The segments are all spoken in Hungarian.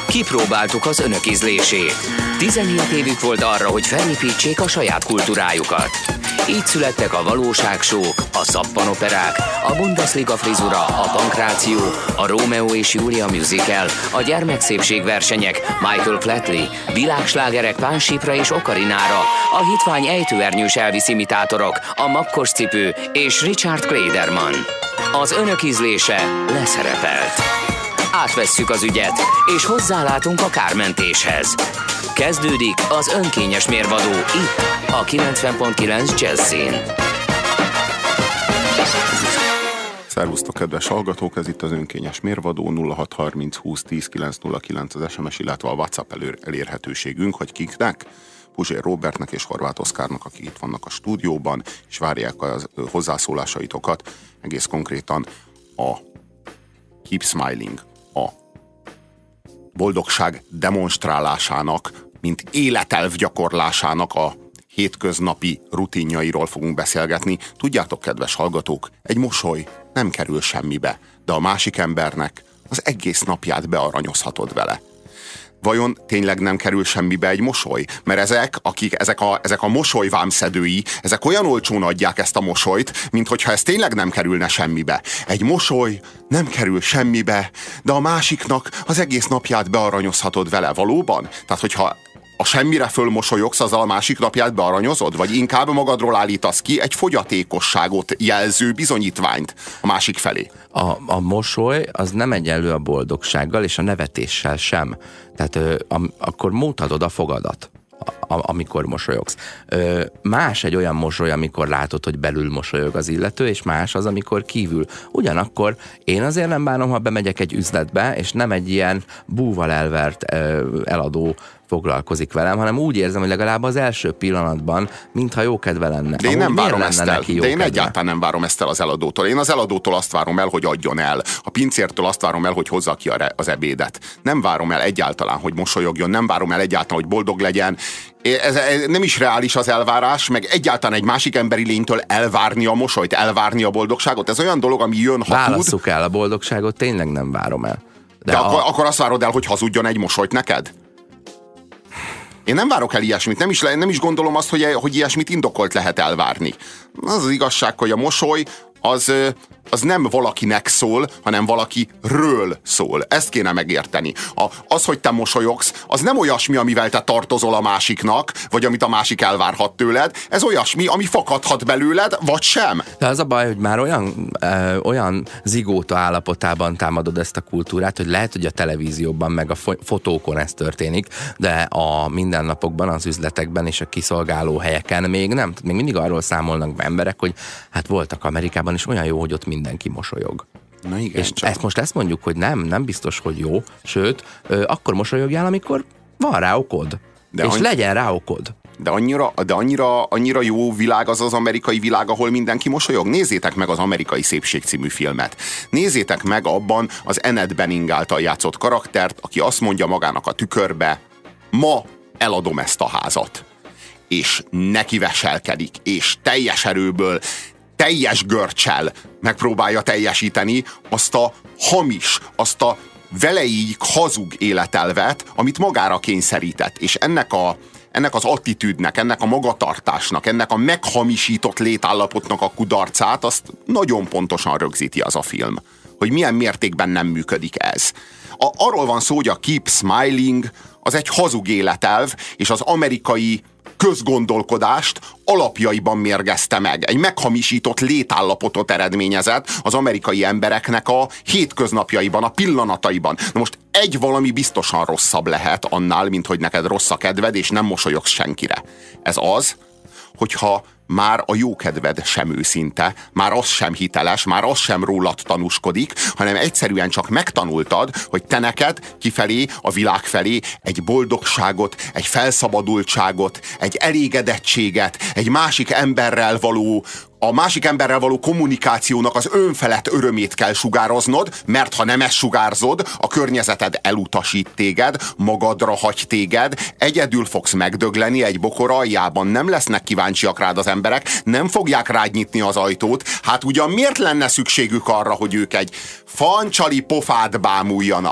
Kipróbáltuk az önök ízlését. 17 évük volt arra, hogy felépítsék a saját kultúrájukat. Így születtek a valóságsók, a szappanoperák, a Bundesliga frizura, a pankráció, a Rómeó és Júlia musical, a gyermekszépségversenyek, Michael Flatley, világslágerek Pánsípra és Okarinára, a hitvány ejtőernyős Elvis imitátorok, a makkos cipő és Richard Klederman. Az önök ízlése leszerepelt. Átvesszük az ügyet, és hozzálátunk a kármentéshez. Kezdődik az önkényes mérvadó itt, a 90.9 Jazzin. Szervusztok, kedves hallgatók! Ez itt az önkényes mérvadó, 0630 20 10 909 az SMS, illetve a WhatsApp elérhetőségünk, hogy kiknek? Puzsér Robertnek és Horváth Oszkárnak, akik itt vannak a stúdióban, és várják a hozzászólásaitokat. Egész konkrétan a Keep Smiling, a boldogság demonstrálásának, mint életelv gyakorlásának a hétköznapi rutinjairól fogunk beszélgetni. Tudjátok, kedves hallgatók, egy mosoly nem kerül semmibe, de a másik embernek az egész napját bearanyozhatod vele. Vajon tényleg nem kerül semmibe egy mosoly? Mert ezek a mosolyvámszedői, ezek olyan olcsón adják ezt a mosolyt, mint hogyha ez tényleg nem kerülne semmibe. Egy mosoly nem kerül semmibe, de a másiknak az egész napját bearanyozhatod vele. Valóban? Tehát, hogyha a semmire fölmosolyogsz, azzal a másik napját bearanyozod? Vagy inkább magadról állítasz ki egy fogyatékosságot jelző bizonyítványt a másik felé? A mosoly az nem egyenlő a boldogsággal, és a nevetéssel sem. Tehát akkor mutatod a fogadat, amikor mosolyogsz. Más egy olyan mosoly, amikor látod, hogy belül mosolyog az illető, és más az, amikor kívül. Ugyanakkor én azért nem bánom, ha bemegyek egy üzletbe, és nem egy ilyen búval elvert eladó foglalkozik velem, hanem úgy érzem, hogy legalább az első pillanatban, mintha jókedve lenne. De én nem várom ezt el. De én egyáltalán nem várom ezt el az eladótól. Én az eladótól azt várom el, hogy adjon el. A pincértől azt várom el, hogy hozza ki az ebédet. Nem várom el egyáltalán, hogy mosolyogjon, nem várom el egyáltalán, hogy boldog legyen. Ez nem is reális az elvárás, meg egyáltalán egy másik emberi lénytől elvárni a mosolyt, elvárni a boldogságot. Ez olyan dolog, ami jön, ha válasszuk el a boldogságot, tényleg nem várom el. De akkor azt várod el, hogy hazudjon egy mosolyt neked? Én nem várok el ilyesmit, nem is gondolom azt, hogy ilyesmit indokolt lehet elvárni. Az igazság, hogy a mosoly az nem valakinek szól, hanem valakiről szól. Ezt kéne megérteni. Az, hogy te mosolyogsz, az nem olyasmi, amivel te tartozol a másiknak, vagy amit a másik elvárhat tőled. Ez olyasmi, ami fakadhat belőled, vagy sem. De az a baj, hogy már olyan zigóta állapotában támadod ezt a kultúrát, hogy lehet, hogy a televízióban, meg a fotókon ez történik, de a mindennapokban, az üzletekben és a kiszolgáló helyeken még nem. Még mindig arról számolnak be emberek, hogy hát voltak Amerikában is olyan jó, hogy ott mindenki mosolyog. Na igen, és ezt mondjuk, hogy nem biztos, hogy jó, sőt, akkor mosolyogjál, amikor van rá okod. Legyen rá okod. De annyira jó világ az amerikai világ, ahol mindenki mosolyog. Nézzétek meg az Amerikai Szépség című filmet. Nézzétek meg abban az Annette Bening által játszott karaktert, aki azt mondja magának a tükörbe, ma eladom ezt a házat. És neki veselkedik, és teljes erőből, teljes görcsel megpróbálja teljesíteni azt a hamis, azt a veleig hazug életelvet, amit magára kényszerített. És ennek az attitűdnek, ennek a magatartásnak, ennek a meghamisított létállapotnak a kudarcát, azt nagyon pontosan rögzíti az a film. Hogy milyen mértékben nem működik ez. Arról van szó, hogy a Keep Smiling az egy hazug életelv, és az amerikai közgondolkodást alapjaiban mérgezte meg. Egy meghamisított létállapotot eredményezett az amerikai embereknek a hétköznapjaiban, a pillanataiban. Na most egy valami biztosan rosszabb lehet annál, mint hogy neked rossz a kedved, és nem mosolyogsz senkire. Ez az, hogyha már a jókedved sem őszinte, már az sem hiteles, már az sem rólad tanúskodik, hanem egyszerűen csak megtanultad, hogy te neked kifelé, a világ felé egy boldogságot, egy felszabadultságot, egy elégedettséget, egy másik emberrel való a másik emberrel való kommunikációnak az önfelett örömét kell sugároznod, mert ha nem ezt sugárzod, a környezeted elutasít téged, magadra hagy téged, egyedül fogsz megdögleni egy bokor aljában, nem lesznek kíváncsiak rád az emberek, nem fogják rád nyitni az ajtót, hát ugyan miért lenne szükségük arra, hogy ők egy fancsali pofát bámuljanak?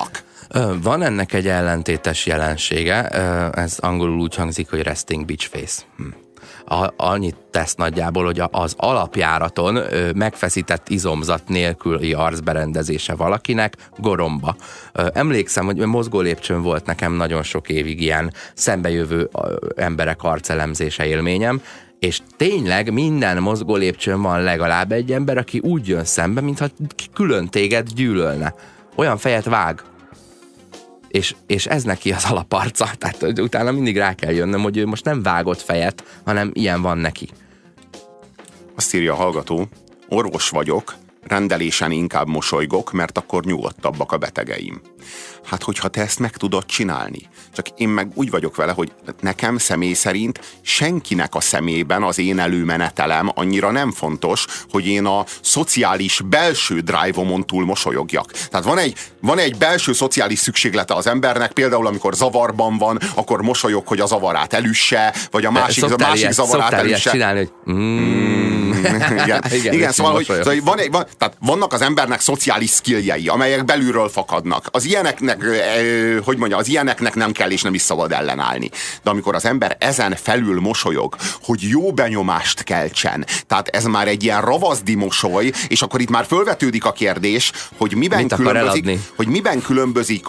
Van ennek egy ellentétes jelensége, ez angolul úgy hangzik, hogy resting bitch face. Annyit tesz nagyjából, hogy az alapjáraton megfeszített izomzat nélküli arcberendezése valakinek goromba. Emlékszem, hogy mozgó lépcsőn volt nekem nagyon sok évig ilyen szembejövő emberek arcelemzése élményem, és tényleg minden mozgó lépcsőn van legalább egy ember, aki úgy jön szembe, mintha külön téged gyűlölne. Olyan fejet vág. És ez neki az alaparca. Tehát utána mindig rá kell jönnöm, hogy ő most nem vágott fejet, hanem ilyen van neki. Azt írja a hallgató, orvos vagyok, rendelésen inkább mosolygok, mert akkor nyugodtabbak a betegeim. Hát, hogyha te ezt meg tudod csinálni. Csak én meg úgy vagyok vele, hogy nekem személy szerint senkinek a szemében az én előmenetelem annyira nem fontos, hogy én a szociális belső drive-omon túl mosolyogjak. Tehát van egy belső szociális szükséglete az embernek, például amikor zavarban van, akkor mosolyog, hogy a zavarát elüsse, vagy a másik zavarát elüsse. Csinálni, hogy igen, szóval, tehát vannak az embernek szociális skilljei, amelyek belülről fakadnak. Az ilyeneknek, az ilyeneknek nem kell és nem is szabad ellenállni. De amikor az ember ezen felül mosolyog, hogy jó benyomást keltsen, tehát ez már egy ilyen ravaszdi mosoly, és akkor itt már fölvetődik a kérdés, hogy miben különbözik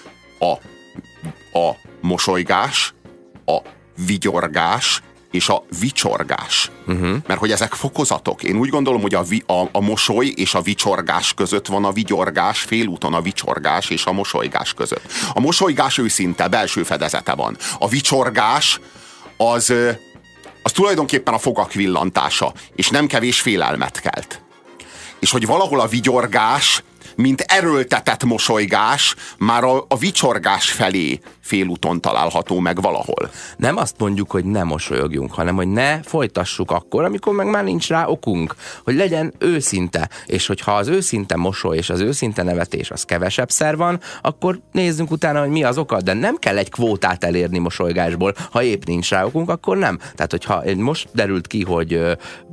a mosolygás, a vigyorgás és a vicsorgás. Mert hogy ezek fokozatok. Én úgy gondolom, hogy a mosoly és a vicsorgás között van a vigyorgás, félúton a vicsorgás és a mosolygás között. A mosolygás őszinte, belső fedezete van. A vicsorgás az tulajdonképpen a fogak villantása, és nem kevés félelmet kelt. És hogy valahol a vigyorgás, mint erőltetett mosolygás, már a vicsorgás felé félúton található meg valahol. Nem azt mondjuk, hogy ne mosolyogjunk, hanem hogy ne folytassuk akkor, amikor meg már nincs rá okunk, hogy legyen őszinte, és hogyha az őszinte mosoly és az őszinte nevetés az kevesebb szer van, akkor nézzünk utána, hogy mi az oka, de nem kell egy kvótát elérni mosolygásból, ha épp nincs rá okunk, akkor nem. Tehát, hogyha most derült ki, hogy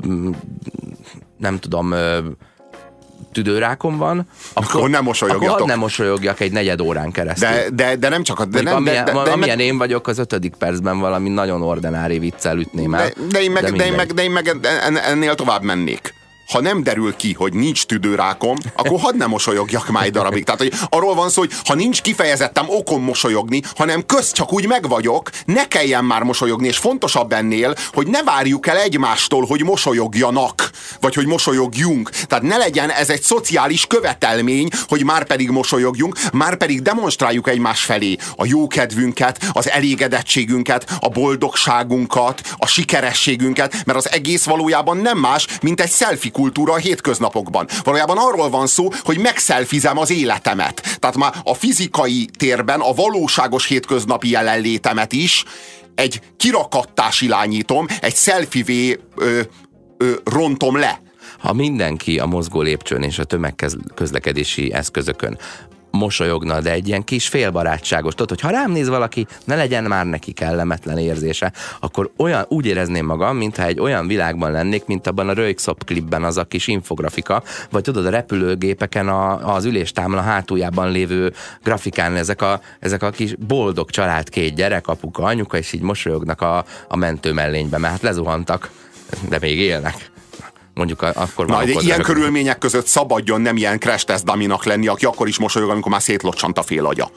nem tudom, tüdőrákom van, akkor nem mosolyogjatok. Akkor nem mosolyogjak egy negyed órán keresztül. De nem csak amilyen én vagyok, az 5. percben valami nagyon ordinári viccel ütném el. De én meg ennél tovább mennék. Ha nem derül ki, hogy nincs tüdőrákom, akkor hadd ne mosolyogjak már egy darabig. Tehát, hogy arról van szó, hogy ha nincs kifejezettem okom mosolyogni, hanem csak úgy megvagyok, ne kelljen már mosolyogni, és fontosabb ennél, hogy ne várjuk el egymástól, hogy mosolyogjanak, vagy hogy mosolyogjunk. Tehát ne legyen ez egy szociális követelmény, hogy már pedig mosolyogjunk, már pedig demonstráljuk egymás felé a jókedvünket, az elégedettségünket, a boldogságunkat, a sikerességünket, mert az egész valójában nem más, mint egy selfie kultúra a hétköznapokban. Valójában arról van szó, hogy megszelfizem az életemet. Tehát már a fizikai térben a valóságos hétköznapi jelenlétemet is egy kirakattás irányítom, egy selfie-vé rontom le. Ha mindenki a mozgó lépcsőn és a tömegközlekedési eszközökön mosolyogna, de egy ilyen kis félbarátságos, tudod, hogy ha rám néz valaki, ne legyen már neki kellemetlen érzése, akkor úgy érezném magam, mintha egy olyan világban lennék, mint abban a Röykszop klipben az a kis infografika, vagy tudod, a repülőgépeken az üléstámla hátuljában lévő grafikán ezek a kis boldog család, 2 gyerek, apuka, anyuka, és így mosolyognak a mentőmellénybe, mert hát lezuhantak, de még élnek. Mondjuk akkor de ilyen körülmények között szabadjon nem ilyen crash test dummy-nak lenni, aki akkor is mosolyog, amikor már szétlocsant a fél agya.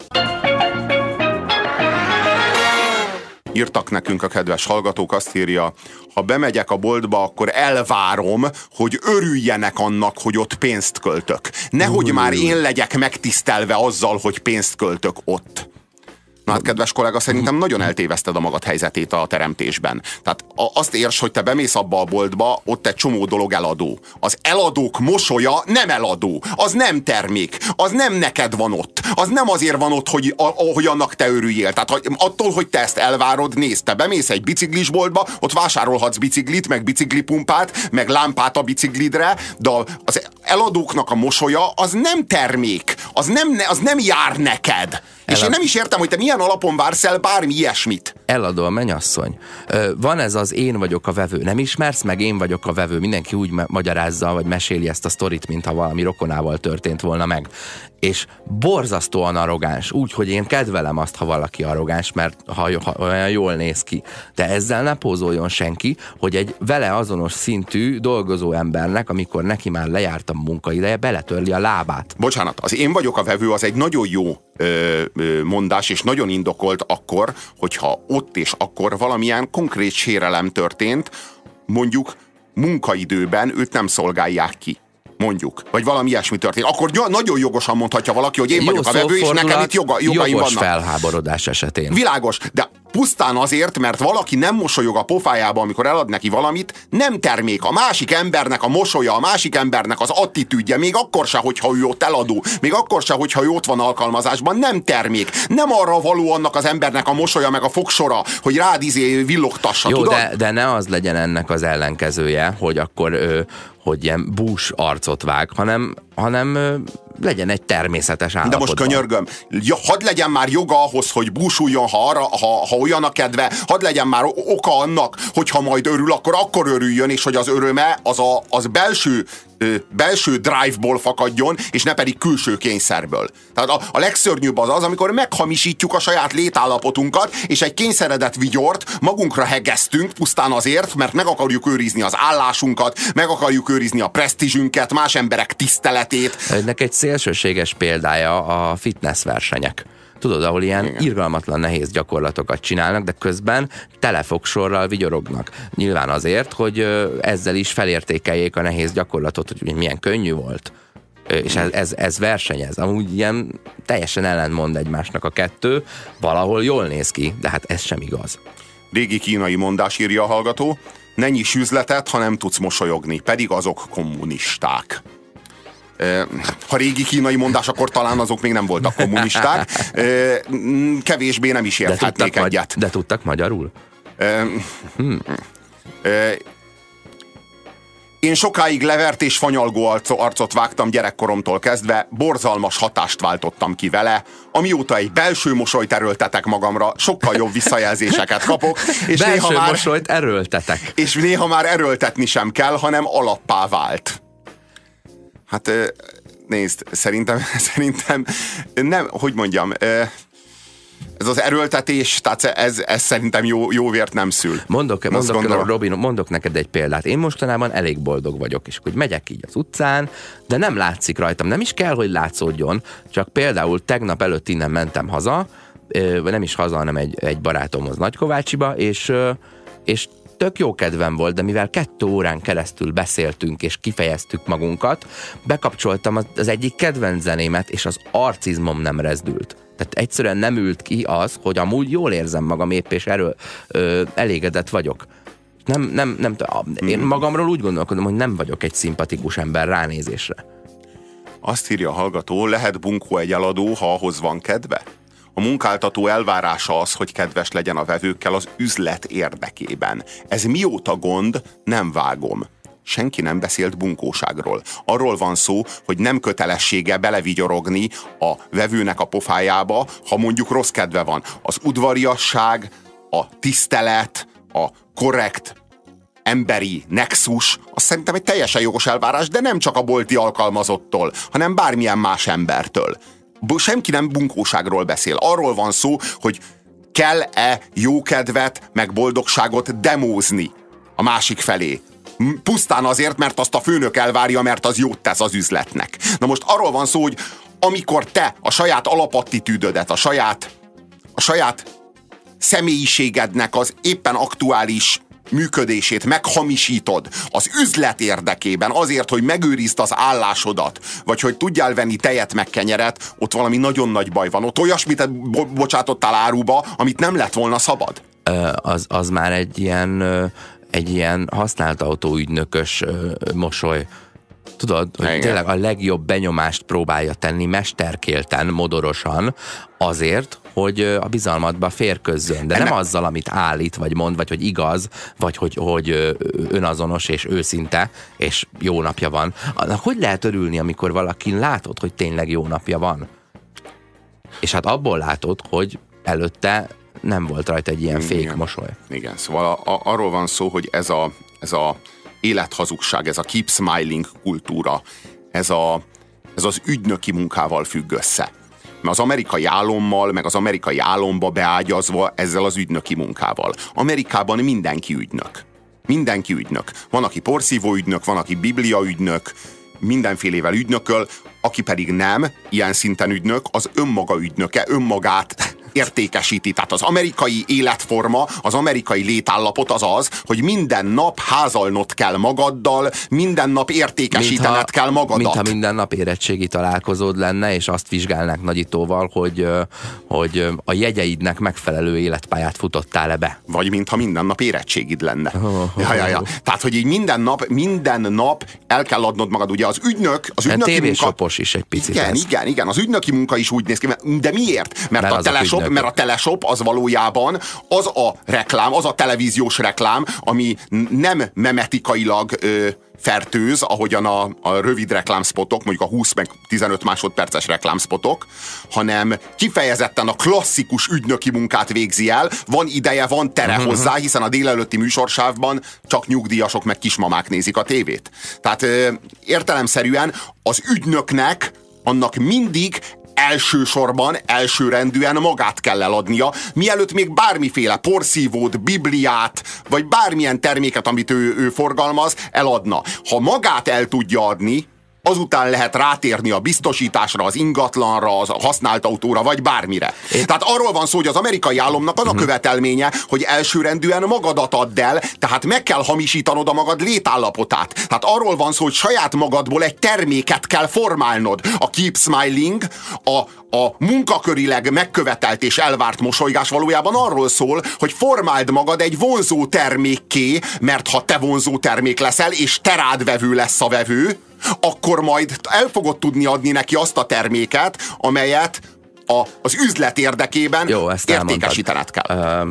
Írtak nekünk a kedves hallgatók, azt írja, ha bemegyek a boltba, akkor elvárom, hogy örüljenek annak, hogy ott pénzt költök. Nehogy már én legyek megtisztelve azzal, hogy pénzt költök ott. Na hát, kedves kollega, szerintem nagyon eltéveszted a magad helyzetét a teremtésben. Tehát azt érts, hogy te bemész abba a boltba, ott egy csomó dolog eladó. Az eladók mosolya nem eladó, az nem termék, az nem neked van ott. Az nem azért van ott, hogy annak te örüljél. Tehát attól, hogy te ezt elvárod, nézd, te bemész egy biciklisboltba, ott vásárolhatsz biciklit, meg biciklipumpát, meg lámpát a biciklidre, de az eladóknak a mosolya az nem termék, az nem jár neked. És én nem is értem, hogy te milyen alapon vársz el bármi ilyesmit. Eladó a mennyasszony. Van ez az én vagyok a vevő. Nem ismersz meg, én vagyok a vevő. Mindenki úgy magyarázza, vagy meséli ezt a sztorit, mintha valami rokonával történt volna meg. És borzasztóan arrogáns. Úgy, hogy én kedvelem azt, ha valaki arrogáns, mert ha olyan jól néz ki. De ezzel ne pózoljon senki, hogy egy vele azonos szintű dolgozó embernek, amikor neki már lejárt a munkaideje, beletörli a lábát. Bocsánat, az én vagyok a vevő, az egy nagyon jó mondás, és nagyon indokolt akkor, hogyha ott és akkor valamilyen konkrét sérelem történt, mondjuk munkaidőben őt nem szolgálják ki. Mondjuk. Vagy valami ilyesmi történik. Akkor nagyon jogosan mondhatja valaki, hogy én vagyok a vevő, és nekem itt jogaim vannak. Jogos felháborodás esetén. Világos, de pusztán azért, mert valaki nem mosolyog a pofájába, amikor elad neki valamit, nem termék. A másik embernek a mosolya, a másik embernek az attitűdje, még akkor se, hogyha ő ott eladó, még akkor se, hogyha ő ott van alkalmazásban, nem termék. Nem arra való annak az embernek a mosolya, meg a fogsora, hogy rád villogtassa. Jó, tudod? de ne az legyen ennek az ellenkezője, hogy akkor hogy ilyen bús arcot vág, hanem legyen egy természetes állapotban. De most könyörgöm, hadd legyen már joga ahhoz, hogy búsuljon, ha olyan a kedve, hadd legyen már oka annak, hogyha majd örül, akkor örüljön, és hogy az öröme az belső drive-ból fakadjon, és ne pedig külső kényszerből. Tehát a legszörnyűbb az, amikor meghamisítjuk a saját létállapotunkat, és egy kényszeredett vigyort magunkra hegesztünk pusztán azért, mert meg akarjuk őrizni az állásunkat, meg akarjuk őrizni a presztízsünket, más emberek tiszteletét. Ennek egy szélsőséges példája a fitness versenyek. Tudod, ahol ilyen irgalmatlan nehéz gyakorlatokat csinálnak, de közben telefogsorral vigyorognak. Nyilván azért, hogy ezzel is felértékeljék a nehéz gyakorlatot, hogy milyen könnyű volt. És ez versenyez. Amúgy ilyen teljesen ellentmond egymásnak a kettő, valahol jól néz ki, de hát ez sem igaz. Régi kínai mondás, írja a hallgató, ne nyiss üzletet, ha nem tudsz mosolyogni, pedig azok kommunisták. Ha régi kínai mondás, akkor talán azok még nem voltak kommunisták. Kevésbé nem is érthetnék egyet. De tudtak magyarul? Én sokáig levert és fanyalgó arcot vágtam gyerekkoromtól kezdve, borzalmas hatást váltottam ki vele, amióta egy belső mosolyt erőltetek magamra, sokkal jobb visszajelzéseket kapok. És belső mosolyt erőltetek. És néha már erőltetni sem kell, hanem alappá vált. Hát nézd, szerintem nem, hogy mondjam, ez az erőltetés, tehát ez szerintem jó vért nem szül. Mondok neked egy példát. Én mostanában elég boldog vagyok, és hogy megyek így az utcán, de nem látszik rajtam. Nem is kell, hogy látszódjon, csak például tegnap előtt innen mentem haza, vagy nem is haza, hanem egy barátomhoz Nagykovácsiba, és tök jó kedvem volt, de mivel 2 órán keresztül beszéltünk és kifejeztük magunkat, bekapcsoltam az egyik kedvenc zenémet, és az arcizmom nem rezdült. Tehát egyszerűen nem ült ki az, hogy amúgy jól érzem magam épp, és elégedett vagyok. Én magamról úgy gondolkodom, hogy nem vagyok egy szimpatikus ember ránézésre. Azt írja a hallgató, lehet bunkó egy eladó, ha ahhoz van kedve? A munkáltató elvárása az, hogy kedves legyen a vevőkkel az üzlet érdekében. Ez mióta gond, nem vágom. Senki nem beszélt bunkóságról. Arról van szó, hogy nem kötelessége belevigyorogni a vevőnek a pofájába, ha mondjuk rossz kedve van. Az udvariasság, a tisztelet, a korrekt emberi nexus, az szerintem egy teljesen jogos elvárás, de nem csak a bolti alkalmazottól, hanem bármilyen más embertől. Senki nem bunkóságról beszél. Arról van szó, hogy kell-e jókedvet, meg boldogságot demózni a másik felé. Pusztán azért, mert azt a főnök elvárja, mert az jót tesz az üzletnek. Na most arról van szó, hogy amikor te a saját alapattitűdödet, a saját személyiségednek az éppen aktuális működését meghamisítod az üzlet érdekében, azért, hogy megőrizd az állásodat, vagy hogy tudjál venni tejet meg kenyeret, ott valami nagyon nagy baj van. Ott olyasmit bocsátottál áruba, amit nem lett volna szabad. Az már egy ilyen használt autóügynökös mosoly. Tudod, hogy tényleg a legjobb benyomást próbálja tenni mesterkélten, modorosan, azért, hogy a bizalmadba férközzön. De nem azzal, amit állít, vagy mond, vagy hogy igaz, vagy hogy önazonos és őszinte, és jó napja van. Hogy lehet örülni, amikor valakin látod, hogy tényleg jó napja van? És hát abból látod, hogy előtte nem volt rajta egy ilyen fake mosoly. Igen, szóval arról van szó, hogy ez a élethazugság, ez a keep smiling kultúra, ez az ügynöki munkával függ össze. Mert az amerikai álommal, meg az amerikai álomba beágyazva ezzel az ügynöki munkával. Amerikában mindenki ügynök. Mindenki ügynök. Van, aki porszívó ügynök, van, aki biblia ügynök, mindenfélével ügynököl, aki pedig nem ilyen szinten ügynök, az önmaga ügynöke, önmagát értékesíti. Tehát az amerikai életforma, az amerikai létállapot az, hogy minden nap házalnod kell magaddal, minden nap értékesítened kell magadat. Mintha minden nap érettségi találkozód lenne, és azt vizsgálnák nagyítóval, hogy a jegyeidnek megfelelő életpályát futottál-e be. Vagy mintha minden nap érettségid lenne. Ja. Tehát, hogy így minden nap el kell adnod magad. Ugye az ügynöki munka... is egy picit. Igen. Az ügynöki munka is úgy néz ki. De miért? Mert a teleshop az valójában az a reklám, az a televíziós reklám, ami nem memetikailag fertőz, ahogyan a rövid reklámspotok, mondjuk a 20 meg 15 másodperces reklámspotok, hanem kifejezetten a klasszikus ügynöki munkát végzi el, van ideje, van tere hozzá, hiszen a délelőtti műsorsávban csak nyugdíjasok meg kismamák nézik a tévét. Tehát értelemszerűen az ügynöknek annak mindig elsősorban, elsőrendűen magát kell eladnia, mielőtt még bármiféle porszívót, bibliát, vagy bármilyen terméket, amit ő forgalmaz, eladna. Ha magát el tudja adni, azután lehet rátérni a biztosításra, az ingatlanra, a használt autóra, vagy bármire. Tehát arról van szó, hogy az amerikai államnak az a követelménye, hogy elsőrendűen magadat add el, tehát meg kell hamisítanod a magad létállapotát. Tehát arról van szó, hogy saját magadból egy terméket kell formálnod. A keep smiling, a munkakörileg megkövetelt és elvárt mosolygás valójában arról szól, hogy formáld magad egy vonzó termékké, mert ha te vonzó termék leszel, és te rád vevő lesz a vevő, akkor majd el fogod tudni adni neki azt a terméket, amelyet az üzlet érdekében értékesítened kell.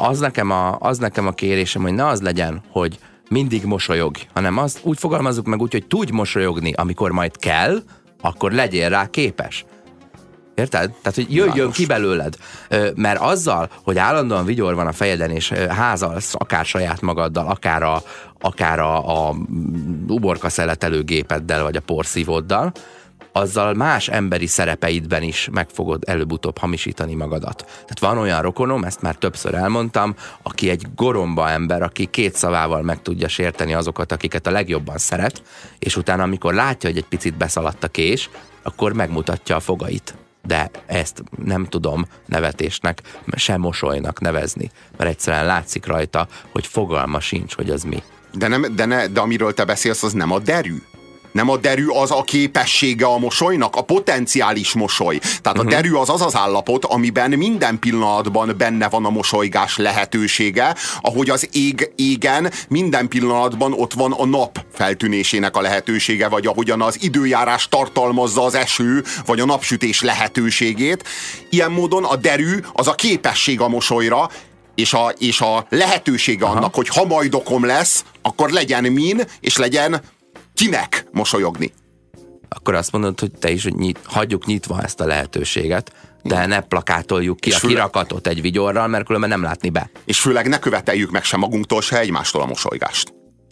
Az nekem a kérésem, hogy ne az legyen, hogy mindig mosolyogj, hanem azt úgy fogalmazzuk meg úgy, hogy tudj mosolyogni, amikor majd kell, akkor legyél rá képes. Érted? Tehát, hogy jöjjön ki belőled. Mert azzal, hogy állandóan vigyor van a fejeden, és házalsz akár saját magaddal, akár a uborka szeletelőgépeddel, vagy a porszívóddal, azzal más emberi szerepeidben is meg fogod előbb-utóbb hamisítani magadat. Tehát van olyan rokonom, ezt már többször elmondtam, aki egy goromba ember, aki két szavával meg tudja sérteni azokat, akiket a legjobban szeret, és utána, amikor látja, hogy egy picit beszaladt a kés, akkor megmutatja a fogait. De ezt nem tudom nevetésnek, sem mosolynak nevezni, mert egyszerűen látszik rajta, hogy fogalma sincs, hogy az mi. De amiről te beszélsz, az nem a derű. Nem a derű az a képessége a mosolynak, a potenciális mosoly. Tehát a derű az állapot, amiben minden pillanatban benne van a mosolygás lehetősége, ahogy az égen minden pillanatban ott van a nap feltűnésének a lehetősége, vagy ahogyan az időjárás tartalmazza az eső, vagy a napsütés lehetőségét. Ilyen módon a derű az a képesség a mosolyra, és a lehetősége annak, hogy ha majd okom lesz, akkor legyen min, és legyen kinek mosolyogni. Akkor azt mondod, hogy te is, hogy hagyjuk nyitva ezt a lehetőséget, de ne plakátoljuk ki a kirakatot egy vigyorral, mert különben nem látni be. És főleg ne követeljük meg sem magunktól, se egymástól a mosolygást.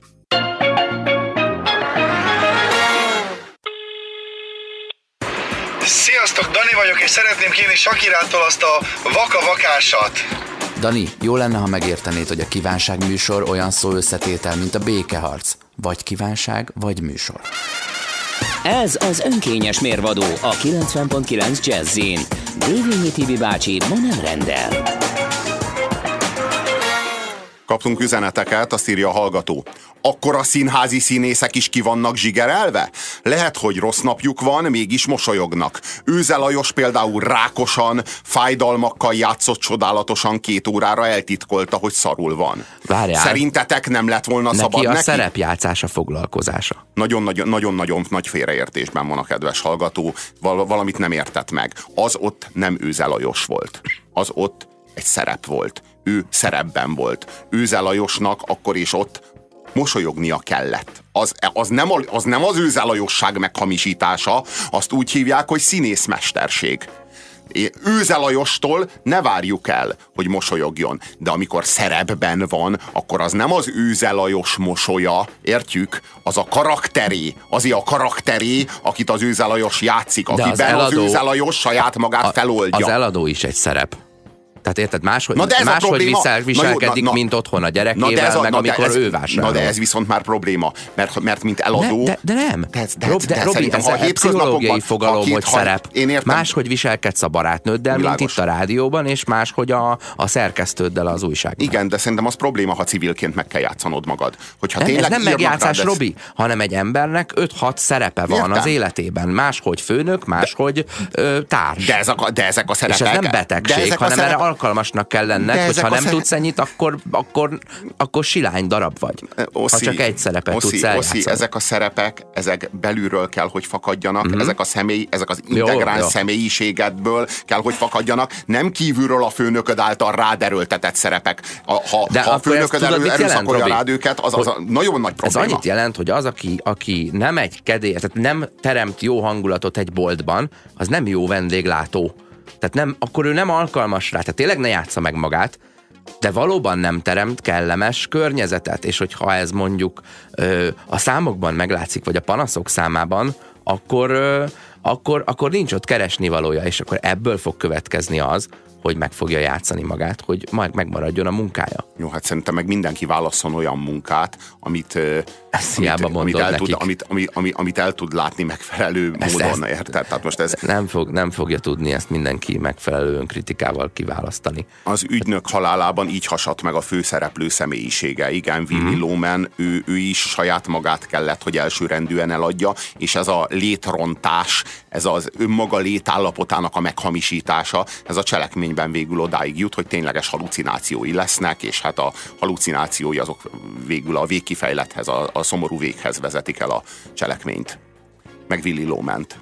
Sziasztok, Dani vagyok, és szeretném kérni Shakirától azt a vaka-vakásat. Dani, jó lenne, ha megértenéd, hogy a kívánság műsor olyan szó összetétel, mint a békeharc. Vagy kívánság, vagy műsor. Ez az önkényes mérvadó a 90.9 Jazzin. Dévényi Tibi bácsi ma nem rendel. Kaptunk üzeneteket, azt írja a hallgató. Akkor a színházi színészek is ki vannak zsigerelve? Lehet, hogy rossz napjuk van, mégis mosolyognak. Őze Lajos például rákosan, fájdalmakkal játszott csodálatosan 2 órára eltitkolta, hogy szarul van. Várjál. Szerintetek nem lett volna szabad neki? A szerepjátszása, foglalkozása. Nagyon-nagyon nagy félreértésben van a kedves hallgató. Valamit nem értett meg. Az ott nem Őze Lajos volt. Az ott egy szerep volt. Ő szerepben volt. Őze Lajosnak akkor is ott mosolyognia kellett. Az nem az Őze Lajosság meghamisítása, azt úgy hívják, hogy színészmesterség. Őze Lajostól ne várjuk el, hogy mosolyogjon. De amikor szerepben van, akkor az nem az Őze Lajos mosolya, értjük? Az a karakteré, a karakteré, akit az Őze Lajos játszik, akiben az Őze Lajos saját magát feloldja. Az eladó is egy szerep. Tehát érted, máshogy viselkedik, mint otthon a gyerekével, meg amikor ő vásárol. Na de ez viszont már probléma, mert mint eladó... De nem. Robi, ez egy pszichológiai fogalom, hogy szerep. Máshogy viselkedsz a barátnőddel, mint itt a rádióban, és máshogy a szerkesztőddel az újságban. Igen, de szerintem az probléma, ha civilként meg kell játszanod magad. Ez nem megjátszás, Robi, hanem egy embernek 5-6 szerepe van az életében. Máshogy főnök, máshogy társ. De ezek a szerepek... És ez nem betegség, hanem erre alkalmasnak kell lenned, hogyha nem tudsz ennyit, akkor silány darab vagy. Ha csak egy szerepet tudsz eljátszani. Ezek a szerepek, ezek belülről kell, hogy fakadjanak, ezek az integráns személyiségedből kell, hogy fakadjanak, nem kívülről a főnököd által rád erőltetett szerepek. Ha a főnököd erőszakolja rád őket, az nagyon nagy probléma. Ez annyit jelent, hogy az, aki nem egy kedély, tehát nem teremt jó hangulatot egy boltban, az nem jó vendéglátó. Tehát akkor ő nem alkalmas rá, tehát tényleg ne játsza meg magát, de valóban nem teremt kellemes környezetet, és hogyha ez mondjuk a számokban meglátszik, vagy a panaszok számában, akkor nincs ott keresnivalója, és akkor ebből fog következni az, hogy meg fogja játszani magát, hogy majd megmaradjon a munkája. Jó, hát szerintem meg mindenki válasszon olyan munkát, amit el tud látni megfelelő módon, érted? Tehát most ez... Nem fogja tudni ezt mindenki megfelelő önkritikával kiválasztani. Az ügynök halálában így hasadt meg a főszereplő személyisége. Igen, Willy Loman, ő is saját magát kellett, hogy elsőrendűen eladja, és ez a létrontás, ez az önmaga létállapotának a meghamisítása, ez a cselekményben végül odáig jut, hogy tényleges halucinációi lesznek, és hát a halucinációi azok végül a végkifejlethez, a szomorú véghez vezetik el a cselekményt. Meg Willy Lomant.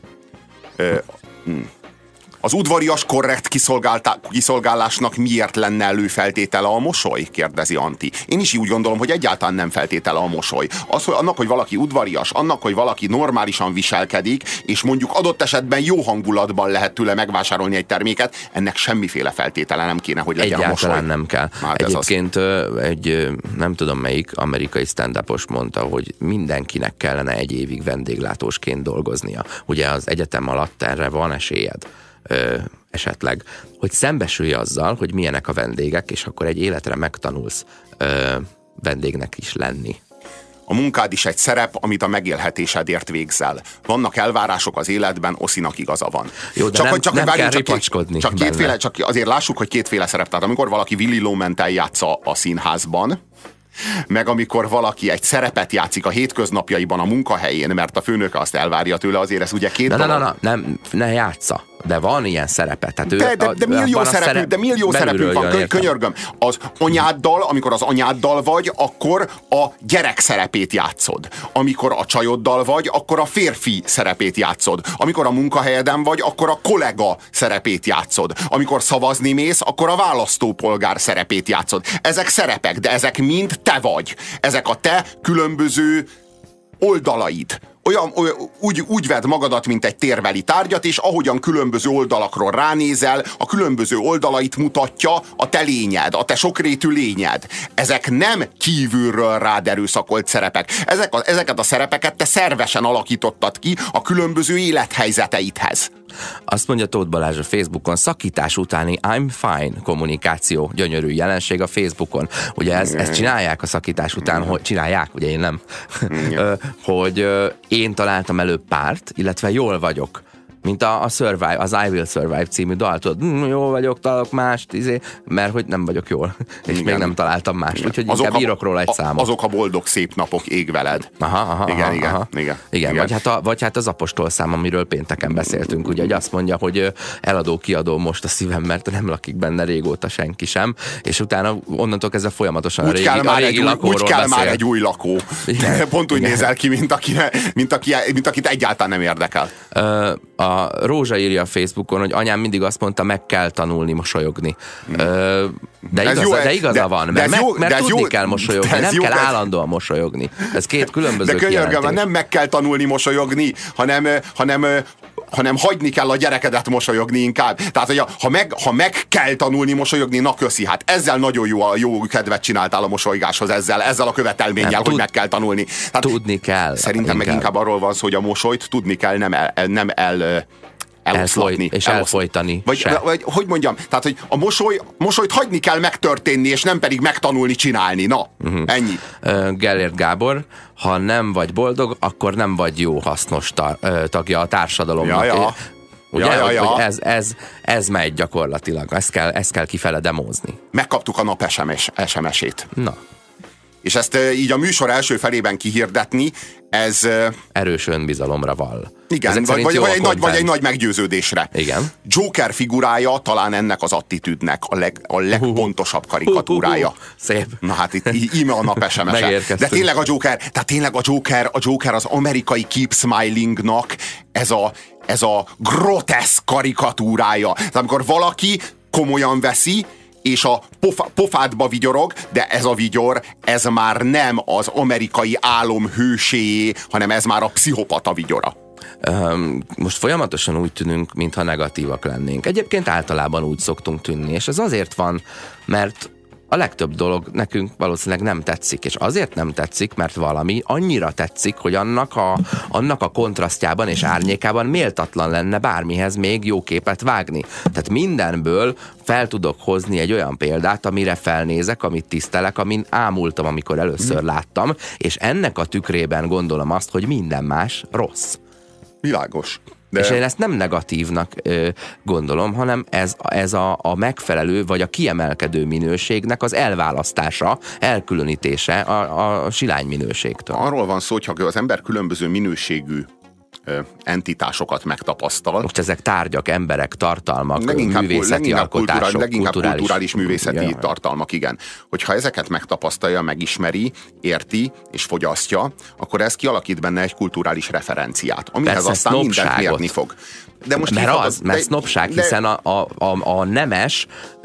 Az udvarias korrekt kiszolgálásnak miért lenne előfeltétele a mosoly? Kérdezi Antti. Én is úgy gondolom, hogy egyáltalán nem feltétele a mosoly. Annak, hogy valaki udvarias, annak, hogy valaki normálisan viselkedik, és mondjuk adott esetben jó hangulatban lehet tőle megvásárolni egy terméket, ennek semmiféle feltétele nem kéne, hogy legyen egyáltalán a mosoly. Nem kell. Egyébként egy nem tudom melyik amerikai stand-upos mondta, hogy mindenkinek kellene egy évig vendéglátósként dolgoznia. Ugye az egyetem alatt erre van esélyed. Esetleg, hogy szembesülj azzal, hogy milyenek a vendégek, és akkor egy életre megtanulsz vendégnek is lenni. A munkád is egy szerep, amit a megélhetésedért végzel. Vannak elvárások az életben, Oszinak igaza van. Jó, de nem kell ripacskodni. Csak azért lássuk, hogy kétféle szerep. Tehát amikor valaki Willy Lomant eljátsza a színházban, meg amikor valaki egy szerepet játszik a hétköznapjaiban a munkahelyén, mert a főnöke azt elvárja tőle, azért ez ugye két dolog. Ne játsza. De van ilyen szerepe. De millió szerepünk van, könyörgöm. Az anyáddal, amikor az anyáddal vagy, akkor a gyerek szerepét játszod. Amikor a csajoddal vagy, akkor a férfi szerepét játszod. Amikor a munkahelyeden vagy, akkor a kollega szerepét játszod. Amikor szavazni mész, akkor a választópolgár szerepét játszod. Ezek szerepek, de ezek mind te vagy. Ezek a te különböző oldalaid. Úgy vedd magadat, mint egy térbeli tárgyat, és ahogyan különböző oldalakról ránézel, a különböző oldalait mutatja a te lényed, a te sokrétű lényed. Ezek nem kívülről rád erőszakolt szerepek. Ezeket a szerepeket te szervesen alakítottad ki a különböző élethelyzeteidhez. Azt mondja Tóth Balázs a Facebookon, szakítás utáni I'm fine kommunikáció, gyönyörű jelenség a Facebookon. Ugye ezt csinálják a szakítás után, hogy csinálják, ugye én nem, hogy én találtam előbb párt, illetve jól vagyok. Mint a Survive, az I Will Survive című dal, tudod, jól vagyok, találok mást, mert hogy nem vagyok jól, és igen, még nem találtam mást, úgyhogy inkább írok róla egy számot. Azok a boldog szép napok ég veled. Igen. Vagy hát az apostolszám, amiről pénteken beszéltünk, ugye, hogy azt mondja, hogy eladó-kiadó most a szívem, mert nem lakik benne régóta senki sem, és utána onnantól kezdve folyamatosan a régi lakóról beszél. Úgy kell már egy új lakó. Igen. Pont úgy nézel ki, mint akit egyáltalán nem érdekel. A Rózsa írja a Facebookon, hogy anyám mindig azt mondta, meg kell tanulni mosolyogni. De igaza van, mert tudni kell mosolyogni, nem kell állandóan mosolyogni. Ez két különböző kijelentés. De könyörgöm, nem meg kell tanulni mosolyogni, hanem hanem hagyni kell a gyerekedet mosolyogni inkább. Tehát, hogy ha meg kell tanulni mosolyogni, na köszi, hát ezzel nagyon jó kedvet csináltál a mosolygáshoz, ezzel a követelménnyel, hogy meg kell tanulni. Tehát tudni kell. Szerintem meg inkább arról van szó, hogy a mosolyt tudni kell, nem eloszlatni. És elfolytani. Vagy hogy mondjam, tehát, hogy a mosolyt hagyni kell megtörténni, és nem pedig megtanulni csinálni. Na, ennyi. Gellért Gábor, ha nem vagy boldog, akkor nem vagy jó, hasznos tagja a társadalomnak. Ugye, hogy ez megy gyakorlatilag. Ezt kell kifele demózni. Megkaptuk a nap SMS-ét. Na. És ezt így a műsor első felében kihirdetni, ez... erős önbizalomra vall. Igen, vagy egy nagy meggyőződésre. Igen. Joker figurája talán ennek az attitűdnek a legpontosabb karikatúrája. Szép. Na hát itt íme a nap SMS-e. De tényleg a Joker az amerikai Keep Smilingnak ez a groteszk karikatúrája. Tehát amikor valaki komolyan veszi, és a pofádba vigyorog, de ez a vigyor, ez már nem az amerikai álom hőséjé, hanem ez már a pszichopata vigyora. Most folyamatosan úgy tűnünk, mintha negatívak lennénk. Egyébként általában úgy szoktunk tűnni, és ez azért van, mert a legtöbb dolog nekünk valószínűleg nem tetszik, és azért nem tetszik, mert valami annyira tetszik, hogy annak a kontrasztjában és árnyékában méltatlan lenne bármihez még jó képet vágni. Tehát mindenből fel tudok hozni egy olyan példát, amire felnézek, amit tisztelek, amin ámultam, amikor először láttam, és ennek a tükrében gondolom azt, hogy minden más rossz. Világos. De... És én ezt nem negatívnak gondolom, hanem ez a megfelelő, vagy a kiemelkedő minőségnek az elválasztása, elkülönítése a silány minőségtől. Arról van szó, hogy az ember különböző minőségű entitásokat megtapasztal. Most ezek tárgyak, emberek, tartalmak, művészeti alkotások, leginkább kulturális művészeti tartalmak, igen. Hogyha ezeket megtapasztalja, megismeri, érti és fogyasztja, akkor ez kialakít benne egy kulturális referenciát, amihez persze, aztán mindent mérni fog. De most mert sznobság, hiszen a nemes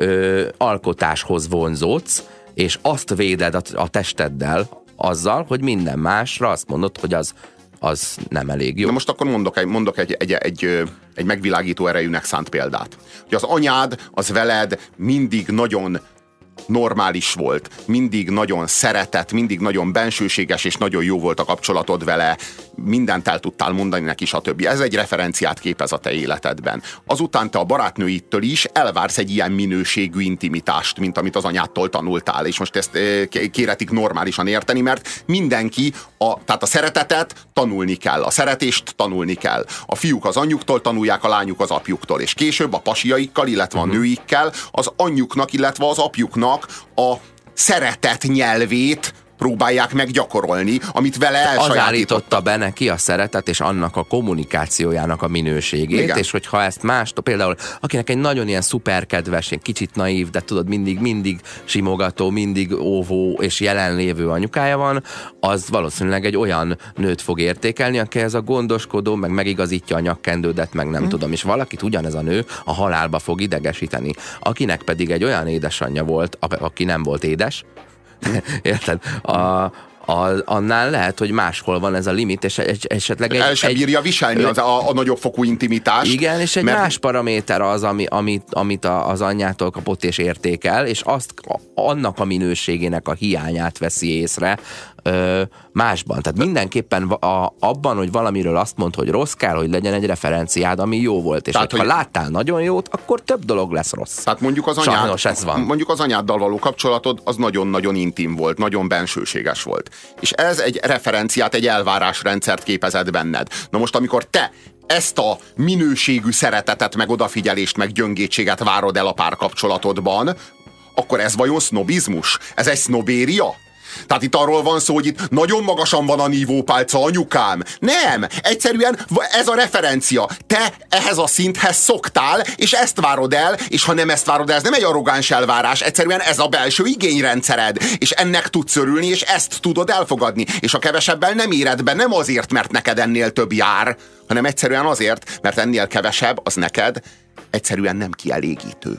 alkotáshoz vonzódsz, és azt véded a testeddel azzal, hogy minden másra azt mondod, hogy az nem elég jó. De most akkor mondok egy megvilágító erejűnek szánt példát. Hogy az anyád, az veled mindig nagyon normális volt, mindig nagyon szeretett, mindig nagyon bensőséges, és nagyon jó volt a kapcsolatod vele, mindent el tudtál mondani neki, stb. Ez egy referenciát képez a te életedben. Azután te a barátnőittől is elvársz egy ilyen minőségű intimitást, mint amit az anyádtól tanultál, és most ezt kéretik normálisan érteni, mert mindenki, tehát a szeretetet tanulni kell, a szeretést tanulni kell. A fiúk az anyjuktól tanulják, a lányuk az apjuktól, és később a pasiaikkal, illetve a nőikkel az anyjuknak, illetve az apjuknak a szeretet nyelvét próbálják meg gyakorolni, amit vele elsajátította. Az állította be neki a szeretet és annak a kommunikációjának a minőségét, igen. És hogyha ezt más, például akinek egy nagyon ilyen szuperkedves, egy kicsit naív, de tudod, mindig simogató, mindig óvó és jelenlévő anyukája van, az valószínűleg egy olyan nőt fog értékelni, aki ez a gondoskodó, meg megigazítja a nyakkendődet, meg nem tudom, és valakit ugyanez a nő a halálba fog idegesíteni. Akinek pedig egy olyan édesanyja volt, aki nem volt édes, érted? Annál lehet, hogy máshol van ez a limit, és esetleg el sem bírja viselni a nagyobb fokú intimitást. Igen, és egy más paraméter az, amit az anyjától kapott és értékel, és annak a minőségének a hiányát veszi észre másban. Tehát mindenképpen abban, hogy valamiről azt mond, hogy rossz, kell, hogy legyen egy referenciád, ami jó volt. És tehát, ha láttál nagyon jót, akkor több dolog lesz rossz. Tehát mondjuk az anyáddal való kapcsolatod az nagyon-nagyon intim volt, nagyon bensőséges volt. És ez egy referenciát, egy elvárásrendszert képezett benned. Na most, amikor te ezt a minőségű szeretetet, meg odafigyelést, meg gyöngétséget várod el a párkapcsolatodban, akkor ez vajon sznobizmus? Ez egy sznobéria? Tehát itt arról van szó, hogy itt nagyon magasan van a nívópálca, anyukám. Nem! Egyszerűen ez a referencia. Te ehhez a szinthez szoktál, és ezt várod el, és ha nem ezt várod el, ez nem egy arrogáns elvárás, egyszerűen ez a belső igényrendszered, és ennek tudsz örülni, és ezt tudod elfogadni. És a kevesebbel nem éred be, nem azért, mert neked ennél több jár, hanem egyszerűen azért, mert ennél kevesebb, az neked egyszerűen nem kielégítő.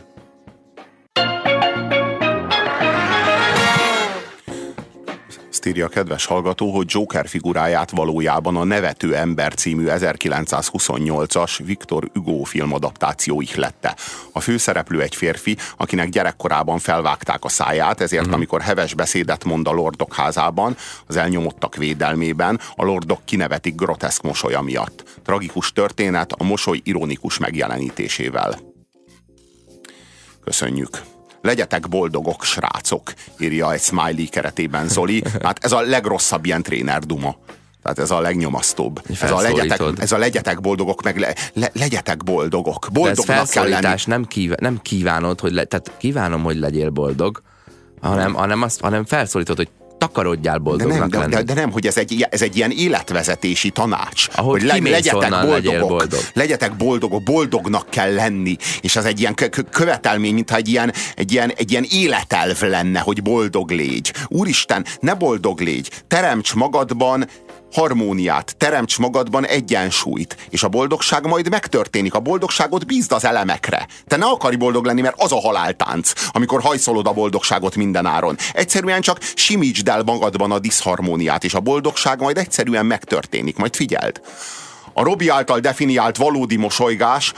Azt írja a kedves hallgató, hogy Joker figuráját valójában a Nevető ember című 1928-as Victor Hugo filmadaptáció ihlette. A főszereplő egy férfi, akinek gyerekkorában felvágták a száját, ezért amikor heves beszédet mond a lordok házában, az elnyomottak védelmében, a lordok kinevetik groteszk mosolya miatt. Tragikus történet a mosoly ironikus megjelenítésével. Köszönjük. Legyetek boldogok, srácok, írja egy smiley keretében Zoli. Hát ez a legrosszabb ilyen trénerduma. Tehát ez a legnyomasztóbb. Ez a legyetek boldogok, meg legyetek boldogok. Boldognak kell lenni. Nem kívánod, tehát kívánom, hogy legyél boldog, hanem felszólítod, hogy takarodjál boldognak lenni. De nem, hogy ez egy ilyen életvezetési tanács. Ahogy hogy legyetek boldogok. Legyetek boldogok, boldognak kell lenni. És ez egy ilyen követelmény, mintha egy ilyen életelv lenne, hogy boldog légy. Úristen, ne boldog légy. Teremts magadban harmóniát, teremts magadban egyensúlyt, és a boldogság majd megtörténik. A boldogságot bízd az elemekre. Te ne akarj boldog lenni, mert az a haláltánc, amikor hajszolod a boldogságot mindenáron. Egyszerűen csak simítsd el magadban a diszharmóniát, és a boldogság majd egyszerűen megtörténik. Majd figyeld. A Robi által definiált valódi mosolygás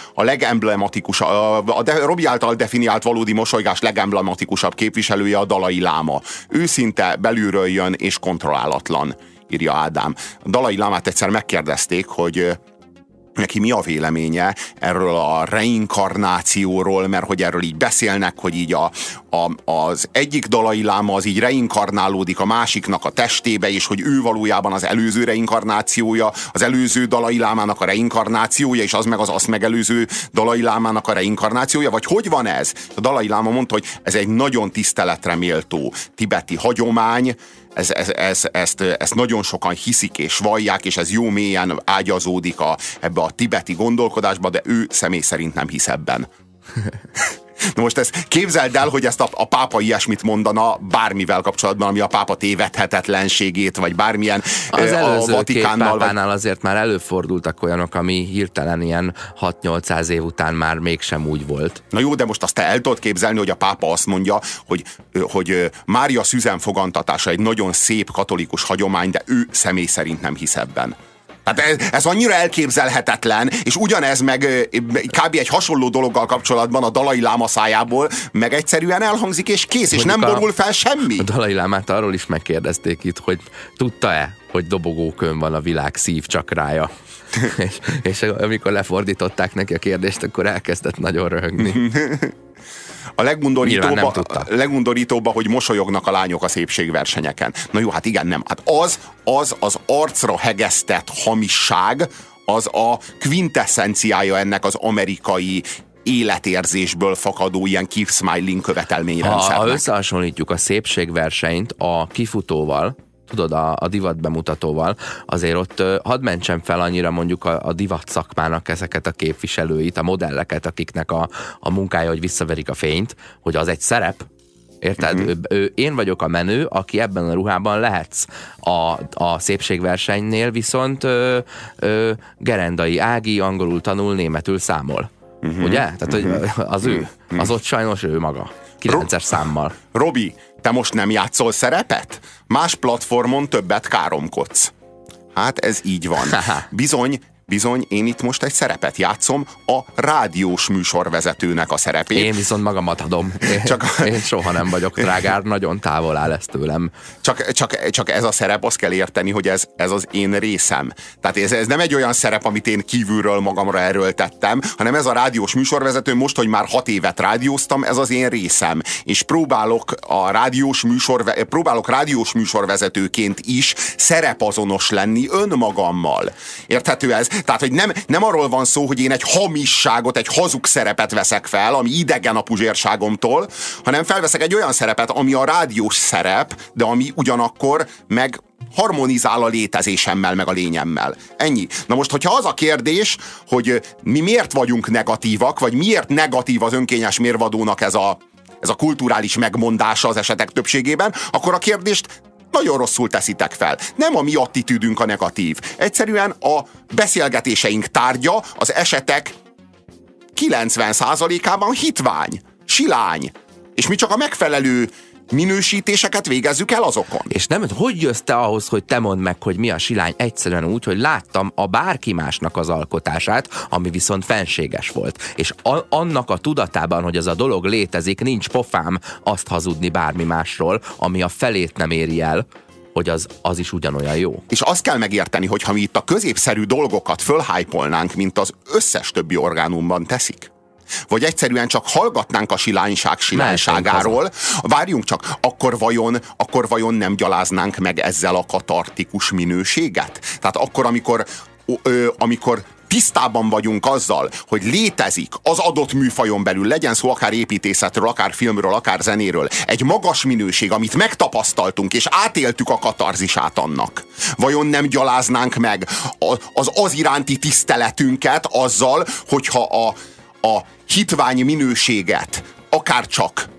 Robi által definiált valódi mosolygás legemblematikusabb képviselője a Dalai Láma. Őszinte, belülről jön és kontrollálatlan, írja Ádám. A Dalai Lámát egyszer megkérdezték, hogy neki mi a véleménye erről a reinkarnációról, mert hogy erről így beszélnek, hogy így az egyik Dalai Láma az így reinkarnálódik a másiknak a testébe, és hogy ő valójában az előző reinkarnációja, az előző Dalai Lámának a reinkarnációja, és az meg az azt megelőző Dalai Lámának a reinkarnációja, vagy hogy van ez? A Dalai Láma mondta, hogy ez egy nagyon tiszteletre méltó tibeti hagyomány, ezt nagyon sokan hiszik és vallják, és ez jó mélyen ágyazódik ebbe a tibeti gondolkodásba, de ő személy szerint nem hisz ebben. Na most ezt képzeld el, hogy ezt a pápa ilyesmit mondana bármivel kapcsolatban, ami a pápa tévedhetetlenségét, vagy bármilyen az előző a Vatikánnal. Két pápánál azért már előfordultak olyanok, ami hirtelen ilyen 6-800 év után már mégsem úgy volt. Na jó, de most azt te el tudod képzelni, hogy a pápa azt mondja, hogy Mária szüzenfogantatása egy nagyon szép katolikus hagyomány, de ő személy szerint nem hisz ebben. Hát ez annyira elképzelhetetlen, és ugyanez meg kb. Egy hasonló dologgal kapcsolatban a Dalai Láma szájából meg egyszerűen elhangzik, és kész, és nem borul fel semmi. A Dalai Lámát arról is megkérdezték itt, hogy tudta-e, hogy dobogókön van a világ szívcsakrája. és amikor lefordították neki a kérdést, akkor elkezdett nagyon röhögni. A legundorítóbb, hogy mosolyognak a lányok a szépségversenyeken. Na jó, hát igen, nem. Hát az arcra hegesztett hamisság, az a kvintesszenciája ennek az amerikai életérzésből fakadó ilyen keep smiling követelményrendszernek. Ha összehasonlítjuk a szépségversenyt a kifutóval, tudod, a divat bemutatóval, azért ott hadd mentsem fel annyira mondjuk a divat szakmának ezeket a képviselőit, a modelleket, akiknek a munkája, hogy visszaverik a fényt, hogy az egy szerep. Érted? Én vagyok a menő, aki ebben a ruhában lehetsz. A szépségversenynél viszont Gerendai Ági angolul tanul, németül számol. Ugye? Tehát hogy az ő. Az ott sajnos ő maga. 9-es számmal. Robi, te most nem játszol szerepet? Más platformon többet káromkodsz. Hát ez így van. Bizony, én itt most egy szerepet játszom, a rádiós műsorvezetőnek a szerepét. Én viszont magamat adom. Én soha nem vagyok drágár, nagyon távol áll ez tőlem. Csak ez a szerep, azt kell érteni, hogy ez az én részem. Tehát ez nem egy olyan szerep, amit én kívülről magamra erőltettem, hanem ez a rádiós műsorvezető, most, hogy már 6 évet rádióztam, ez az én részem. És próbálok rádiós műsorvezetőként is szerepazonos lenni önmagammal. Érthető ez? Tehát, hogy nem arról van szó, hogy én egy hamisságot, egy hazug szerepet veszek fel, ami idegen a puzsérságomtól, hanem felveszek egy olyan szerepet, ami a rádiós szerep, de ami ugyanakkor meg harmonizál a létezésemmel, meg a lényemmel. Ennyi. Na most, hogyha az a kérdés, hogy mi miért vagyunk negatívak, vagy miért negatív az önkényes mérvadónak ez a kulturális megmondása az esetek többségében, akkor a kérdést nagyon rosszul teszitek fel. Nem a mi attitűdünk a negatív. Egyszerűen a beszélgetéseink tárgya az esetek 90%-ában hitvány, silány. És mi csak a megfelelő minősítéseket végezzük el azokon. És nem, hogy jössz te ahhoz, hogy te mondd meg, hogy mi a silány? Egyszerűen úgy, hogy láttam a bárki másnak az alkotását, ami viszont fenséges volt. És annak a tudatában, hogy az a dolog létezik, nincs pofám azt hazudni bármi másról, ami a felét nem éri el, hogy az is ugyanolyan jó. És azt kell megérteni, hogy ha mi itt a középszerű dolgokat fölhájpolnánk, mint az összes többi orgánumban teszik, vagy egyszerűen csak hallgatnánk a silányságáról, várjunk csak, akkor vajon nem gyaláznánk meg ezzel a katartikus minőséget? Tehát akkor, amikor tisztában vagyunk azzal, hogy létezik az adott műfajon belül, legyen szó akár építészetről, akár filmről, akár zenéről, egy magas minőség, amit megtapasztaltunk, és átéltük a katarzisát annak. Vajon nem gyaláznánk meg az iránti tiszteletünket azzal, hogyha a hitvány minőséget akár csak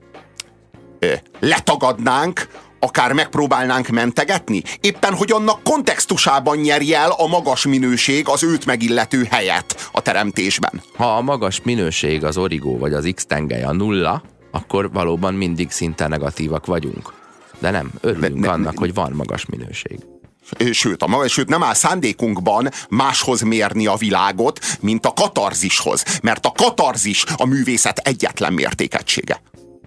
letagadnánk, akár megpróbálnánk mentegetni? Éppen, hogy annak kontextusában nyerje el a magas minőség az őt megillető helyet a teremtésben. Ha a magas minőség az origó vagy az x-tengely a nulla, akkor valóban mindig szinte negatívak vagyunk. De nem, örülünk annak, hogy van magas minőség. Sőt, nem áll szándékunkban máshoz mérni a világot, mint a katarzishoz. Mert a katarzis a művészet egyetlen mértékegysége.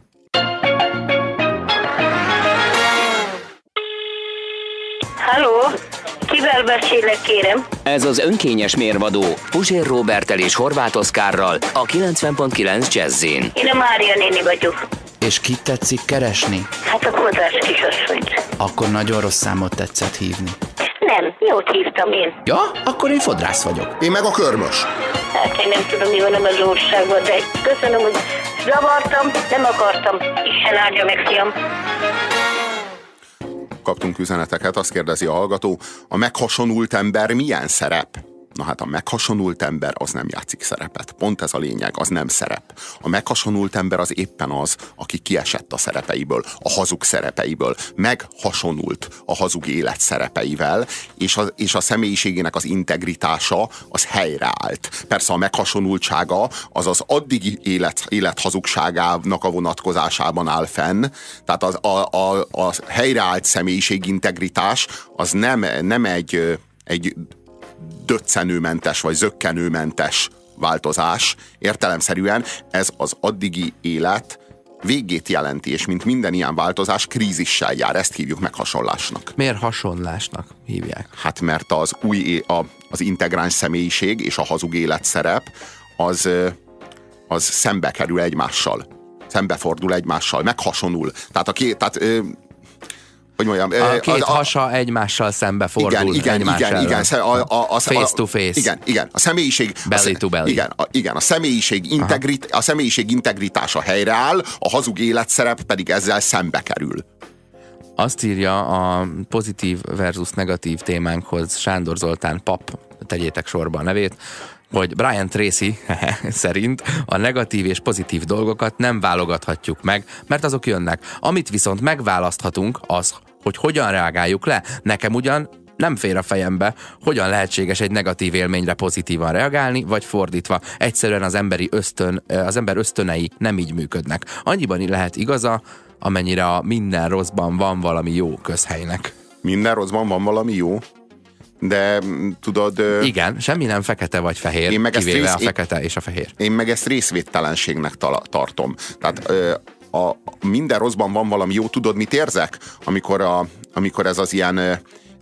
Halló, kivel beszélek, kérem? Ez az önkényes mérvadó Puzsér Róberttel és Horváth Oszkárral a 90.9 Jazzin. Én a Mária néni vagyok. És kit tetszik keresni? Hát a Kodász kisasszonyt. Akkor nagyon rossz számot tetszett hívni. Nem, jót hívtam én. Ja, akkor én fodrász vagyok. Én meg a körmös. Hát én nem tudom, mi van az országban, de köszönöm, hogy zavartam, nem akartam. Isten áldja meg, fiam. Kaptunk üzeneteket, azt kérdezi a hallgató, a meghasonult ember milyen szerep? Na hát a meghasonult ember az nem játszik szerepet. Pont ez a lényeg, az nem szerep. A meghasonult ember az éppen az, aki kiesett a szerepeiből, a hazug szerepeiből, meghasonult a hazug élet szerepeivel, és a személyiségének az integritása az helyreállt. Persze a meghasonultsága az az addigi élet hazugságának a vonatkozásában áll fenn, tehát a helyreállt személyiség integritás az nem egy döccenőmentes vagy zökkenőmentes változás. Értelemszerűen ez az addigi élet végét jelenti, és mint minden ilyen változás krízissel jár. Ezt hívjuk meghasonlásnak. Miért hasonlásnak hívják? Hát mert az integráns személyiség és a hazug életszerep az szembe kerül egymással. Szembefordul egymással, meghasonul. Tehát hogy mondjam, a két hasa egymással szembe fordul. Igen. Face to face. Igen. A személyiség... Belly to belly. Igen, a személyiség integritása helyreáll, a hazug életszerep pedig ezzel szembe kerül. Azt írja a pozitív versus negatív témánkhoz Sándor Zoltán pap, tegyétek sorba a nevét, hogy Brian Tracy szerint a negatív és pozitív dolgokat nem válogathatjuk meg, mert azok jönnek. Amit viszont megválaszthatunk, az, hogy hogyan reagáljuk le. Nekem ugyan nem fér a fejembe, hogyan lehetséges egy negatív élményre pozitívan reagálni, vagy fordítva. Egyszerűen az ember ösztönei nem így működnek. Annyiban lehet igaza, amennyire a minden rosszban van valami jó közhelynek. Minden rosszban van valami jó? De tudod... Igen, semmi nem fekete vagy fehér, kivéve a fekete és a fehér. Én meg ezt részvédtelenségnek tartom. Tehát minden rosszban van valami jó. Tudod, mit érzek? Amikor ez az ilyen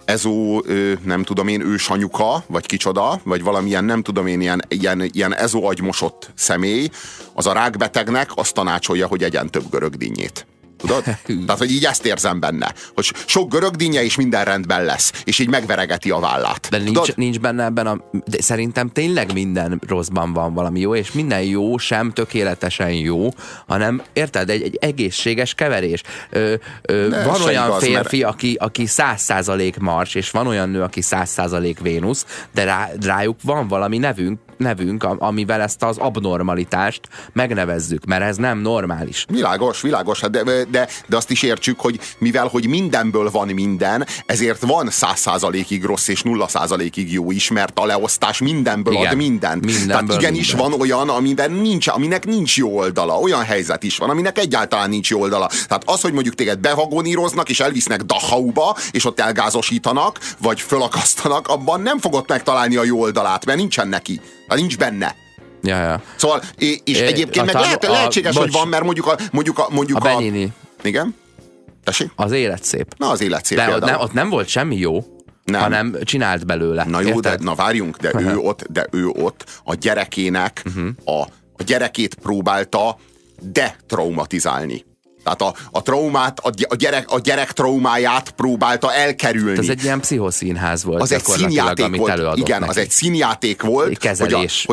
nem tudom én, ősanyuka, vagy kicsoda, vagy valamilyen, nem tudom én, ilyen agymosott személy, az a rákbetegnek azt tanácsolja, hogy egyen több görögdinnyét. Tudod? Tehát, hogy így ezt érzem benne, hogy sok görögdinnye és minden rendben lesz, és így megveregeti a vállát. De nincs benne ebben de szerintem tényleg minden rosszban van valami jó, és minden jó sem tökéletesen jó, hanem érted, egy egészséges keverés. Van olyan igaz, férfi, aki 100% Mars, és van olyan nő, aki 100% Vénusz, de rájuk van valami nevünk, nevünk, amivel ezt az abnormalitást megnevezzük, mert ez nem normális. Világos, de azt is értsük, hogy mivel, hogy mindenből van minden, ezért van 100%-ig rossz és 0%-ig jó is, mert a leosztás mindenből ad mindent. Tehát igenis van olyan, aminek nincs jó oldala. Olyan helyzet is van, aminek egyáltalán nincs jó oldala. Tehát az, hogy mondjuk téged bevagoníroznak, és elvisznek Dachauba, és ott elgázosítanak, vagy fölakasztanak, abban nem fogod megtalálni a jó oldalát, mert nincsen neki. Nincs benne. Ja. Szóval, és egyébként meg lehetséges, hogy van, mert mondjuk a Benini. Igen? Tessék? Az élet szép. Na, az élet szép. De ott nem volt semmi jó, hanem csinált belőle. Na jó, várjunk, de ő ott a gyerekének a gyerekét próbálta detraumatizálni. Tehát a traumát, a gyerek traumáját próbálta elkerülni. Ez egy ilyen pszichoszínház volt. Az egy színjáték volt. Igen, az egy színjáték volt. Egy kezelés.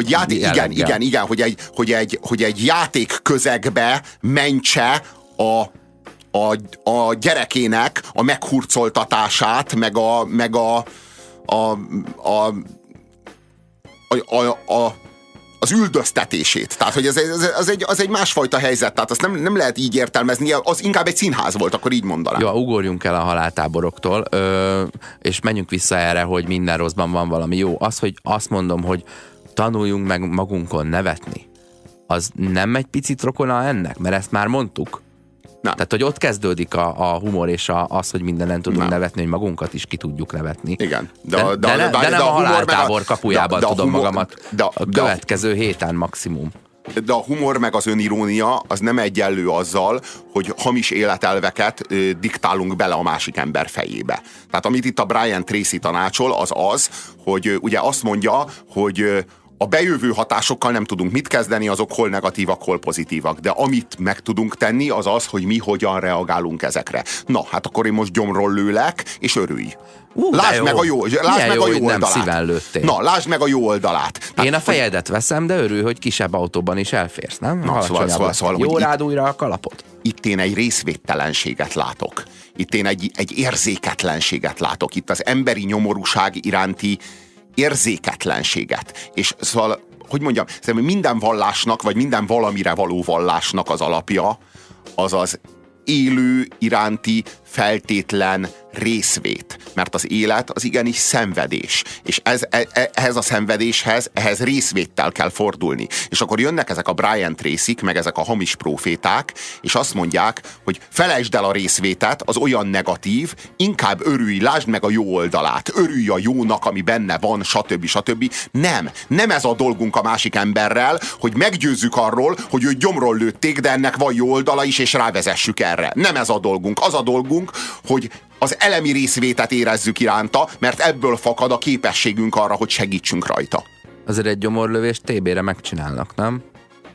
Hogy egy játék közegbe mentse a gyerekének a meghurcoltatását, meg az üldöztetését. Tehát, hogy az egy másfajta helyzet. Tehát azt nem lehet így értelmezni. Az inkább egy színház volt, akkor így mondanám. Jó, ugorjunk el a haláltáboroktól, és menjünk vissza erre, hogy minden rosszban van valami jó. Az, hogy azt mondom, hogy tanuljunk meg magunkon nevetni, az nem egy picit rokona ennek? Mert ezt már mondtuk. Nem. Tehát, hogy ott kezdődik a humor és az, hogy mindenen tudunk nevetni, hogy magunkat is ki tudjuk nevetni. Igen. De nem a haláltábor kapujában tudom magamat a következő héten maximum. De a humor meg az önirónia az nem egyenlő azzal, hogy hamis életelveket diktálunk bele a másik ember fejébe. Tehát amit itt a Brian Tracy tanácsol, az, hogy ugye azt mondja, hogy a bejövő hatásokkal nem tudunk mit kezdeni, azok hol negatívak, hol pozitívak. De amit meg tudunk tenni, az az, hogy mi hogyan reagálunk ezekre. Na, hát akkor én most gyomról lőlek, és örülj. Lásd meg a jó oldalát. Nem szíven lőttél. Na, lásd meg a jó oldalát. Tehát, én a fejedet veszem, de örülj, hogy kisebb autóban is elférsz, nem? Na, szóval, jó rád újra a kalapot. Itt én egy részvédtelenséget látok. Itt én egy érzéketlenséget látok. Itt az emberi nyomorúság iránti érzéketlenséget. És szóval, hogy mondjam, minden vallásnak, vagy minden valamire való vallásnak az alapja, az az élő iránti feltétlen részvét. Mert az élet az igenis szenvedés. És ehhez a szenvedéshez, ehhez részvéttel kell fordulni. És akkor jönnek ezek a Brian Tracyk, meg ezek a hamis proféták, és azt mondják, hogy felejtsd el a részvétet, az olyan negatív, inkább örülj, lásd meg a jó oldalát, örülj a jónak, ami benne van, stb. Nem ez a dolgunk a másik emberrel, hogy meggyőzzük arról, hogy ő gyomról lőtték, de ennek van jó oldala is, és rávezessük erre. Nem ez a dolgunk. Az a dolgunk, hogy az elemi részvétet érezzük iránta, mert ebből fakad a képességünk arra, hogy segítsünk rajta. Azért egy gyomorlövést TB-re megcsinálnak, nem?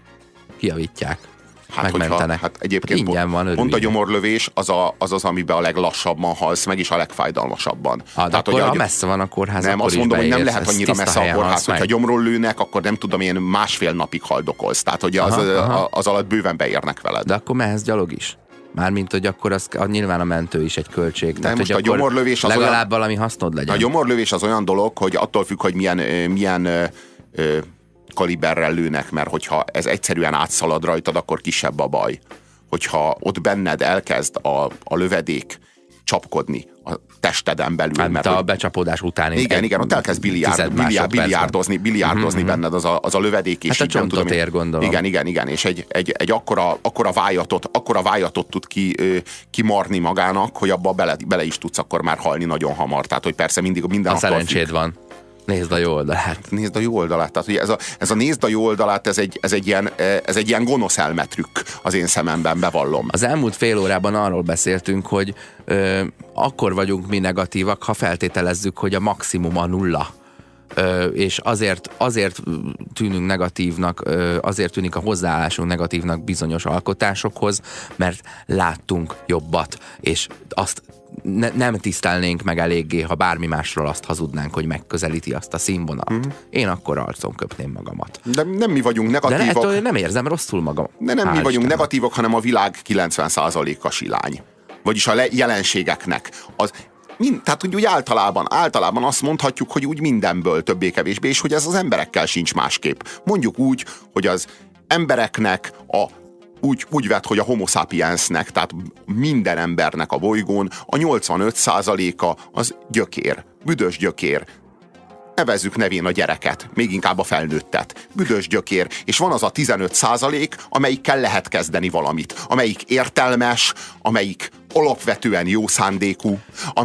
Kijavítják. Megmentenek. Hát egyébként pont a gyomorlövés az, amiben a leglassabban halsz meg, és a legfájdalmasabban. Tehát, akkor ha messze van a kórház, nem, akkor azt mondom, hogy nem lehet annyira messze a kórház, hogyha meg. gyomról lőnek, akkor nem tudom, én 1,5 napig haldokolsz. Tehát, hogy az alatt bőven beérnek veled. De akkor mehetsz gyalog is? Mármint, hogy akkor nyilván a mentő is egy költség. Tehát, most hogy a gyomorlövés az legalább olyan, valami hasznod legyen. A gyomorlövés az olyan dolog, hogy attól függ, hogy milyen kaliberrel lőnek, mert hogyha ez egyszerűen átszalad rajtad, akkor kisebb a baj. Hogyha ott benned elkezd a lövedék csapkodni a testeden belül. Hát, mert a becsapódás után. Igen, ott elkezd biliárdozni benned az a lövedék. És hát a csontot ér, gondolom. Igen, és egy akkora vájatot tud kimarni magának, hogy abba bele is tudsz akkor már halni nagyon hamar. Tehát, hogy persze minden a szerencséd van. Nézd a jó oldalát. Tehát, hogy ez a nézd a jó oldalát, ez egy ilyen gonosz elmetrükk az én szememben, bevallom. Az elmúlt fél órában arról beszéltünk, hogy akkor vagyunk mi negatívak, ha feltételezzük, hogy a maximum a nulla. És azért tűnünk negatívnak, azért tűnik a hozzáállásunk negatívnak bizonyos alkotásokhoz, mert láttunk jobbat, és azt nem tisztelnénk meg eléggé, ha bármi másról azt hazudnánk, hogy megközelíti azt a színvonalat. Én akkor arcon köpném magamat. De nem mi vagyunk negatívak. De ettől nem érzem rosszul magam. De nem mi vagyunk negatívak, hanem a világ 90%-a silány. Vagyis a jelenségeknek. tehát úgy általában azt mondhatjuk, hogy úgy mindenből többé-kevésbé, és hogy ez az emberekkel sincs másképp. Mondjuk úgy, hogy az embereknek úgy vett, hogy a homo sapiensnek, tehát minden embernek a bolygón a 85%-a az gyökér, büdös gyökér. Nevezzük nevén a gyereket, még inkább a felnőttet. Büdös gyökér, és van az a 15%, amelyikkel lehet kezdeni valamit. Amelyik értelmes, amelyik alapvetően jó szándékú,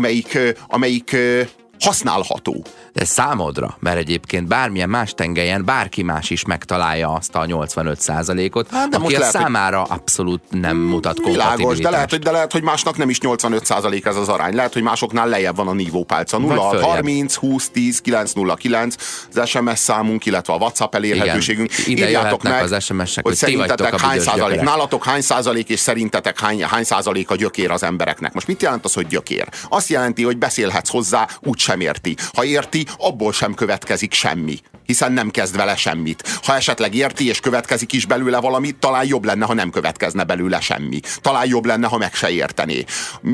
amelyik használható. De számodra, mert egyébként bármilyen más tengelyen bárki más is megtalálja azt a 85%-ot, aki a számára abszolút nem mutat kompatibilitást. Világos, de lehet, hogy másnak nem is 85% ez az arány. Lehet, hogy másoknál lejjebb van a nívópálca. 0 30 20 10 909 az SMS számunk, illetve a WhatsApp elérhetőségünk. Ide jöhetnek az SMS-ek, hogy szerintetek hány százalék, nálatok hány százalék, és szerintetek hány százalék a gyökér az embereknek. Most mit jelent az, hogy gyökér? Azt jelenti, hogy beszélhetsz hozzá, úgysem érti. Ha érti, abból sem következik semmi, hiszen nem kezd vele semmit. Ha esetleg érti és következik is belőle valamit, talán jobb lenne, ha nem következne belőle semmi. Talán jobb lenne, ha meg se értené.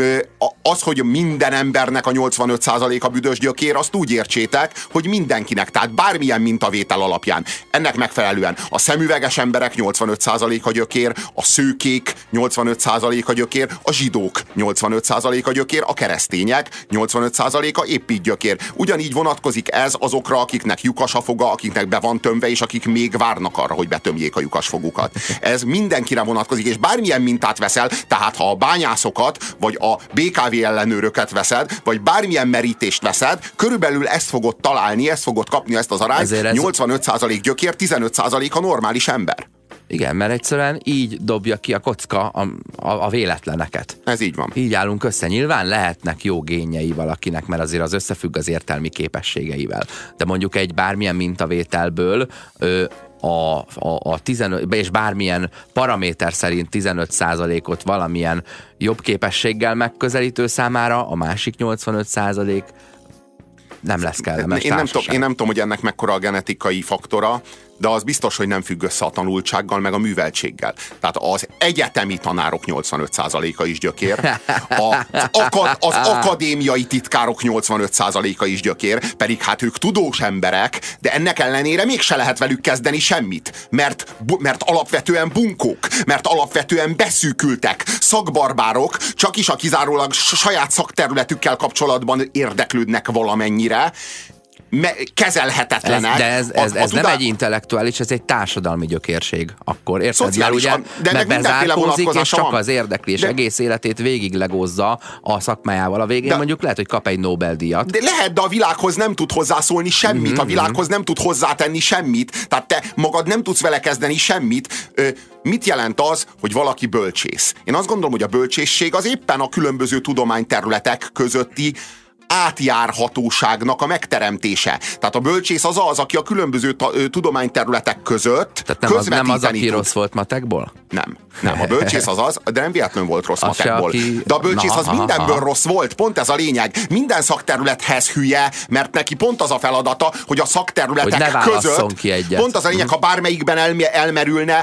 Az, hogy minden embernek a 85%-a büdös gyökér, azt úgy értsétek, hogy mindenkinek, tehát bármilyen mintavétel alapján. Ennek megfelelően a szemüveges emberek 85%-a gyökér, a szőkék 85%-a gyökér, a zsidók 85%-a gyökér, a keresztények 85%-a épp így gyökér. Ugyanígy vonatkozik ez azokra, akiknek lyukas a foga, akiknek be van tömve, és akik még várnak arra, hogy betömjék a lyukas fogukat. Ez mindenkire vonatkozik, és bármilyen mintát veszel, tehát ha a bányászokat, vagy a BKV ellenőröket veszed, vagy bármilyen merítést veszed, körülbelül ezt fogod találni, ezt fogod kapni, ezt az arányt, 85% gyökér, 15% a normális ember. Igen, mert egyszerűen így dobja ki a kocka a véletleneket. Ez így van. Így állunk össze. Nyilván lehetnek jó génjei valakinek, mert azért az összefügg az értelmi képességeivel. De mondjuk egy bármilyen mintavételből a 15, és bármilyen paraméter szerint 15%-ot valamilyen jobb képességgel megközelítő számára, a másik 85% nem lesz kellemes társaság. Én nem tudom, hogy ennek mekkora a genetikai faktora, de az biztos, hogy nem függ össze a tanultsággal, meg a műveltséggel. Tehát az egyetemi tanárok 85%-a is gyökér, az akadémiai titkárok 85%-a is gyökér, pedig hát ők tudós emberek, de ennek ellenére mégse lehet velük kezdeni semmit, mert alapvetően bunkók, mert alapvetően beszűkültek, szakbarbárok, csak is a kizárólag saját szakterületükkel kapcsolatban érdeklődnek valamennyire, kezelhetetlenek. Ez nem egy intellektuális, ez egy társadalmi gyökérség. Akkor érted? Mert ugye de bezárkózik, és csak az érdekli, és egész életét végig legózza a szakmájával. A végén mondjuk lehet, hogy kap egy Nobel-díjat. De lehet, de a világhoz nem tud hozzászólni semmit, a világhoz nem tud hozzátenni semmit, tehát te magad nem tudsz vele kezdeni semmit. Mit jelent az, hogy valaki bölcsész? Én azt gondolom, hogy a bölcsészség az éppen a különböző tudományterületek közötti átjárhatóságnak a megteremtése. Tehát a bölcsész az, aki a különböző tudományterületek között közvetíteni nem az, aki rossz volt matekból? Nem, a bölcsész az, de nem véletlenül volt rossz matekból. De a bölcsész az mindenből rossz volt, pont ez a lényeg. Minden szakterülethez hülye, mert neki pont az a feladata, hogy a szakterületek között, pont az a lényeg, ha bármelyikben elmerülne,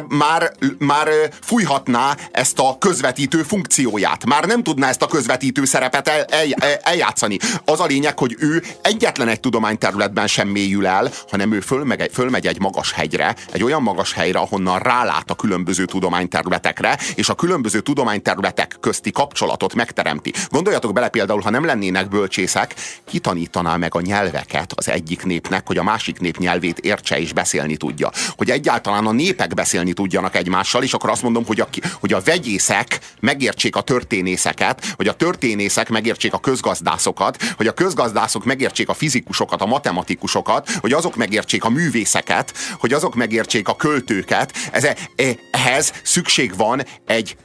már fújhatná ezt a közvetítő funkcióját. Már nem tudná ezt a közvetítő szerepet eljátszani. Az a lényeg, hogy ő egyetlen egy tudományterületben sem mélyül el, hanem ő fölmegy egy magas hegyre, egy olyan magas helyre, ahonnan rálát a különböző tudományterületekre, és a különböző tudományterületek közti kapcsolatot megteremti. Gondoljatok bele például, ha nem lennének bölcsészek, ki tanítaná meg a nyelveket az egyik népnek, hogy a másik nép nyelvét értse és beszélni tudja. Hogy egyáltalán a népek beszélni tudjanak egymással, és akkor azt mondom, hogy a vegyészek megértsék a történészeket, hogy a történészek megértsék a közgazdászokat, hogy a közgazdászok megértsék a fizikusokat, a matematikusokat, hogy azok megértsék a művészeket, hogy azok megértsék a költőket. Ehhez szükség van egy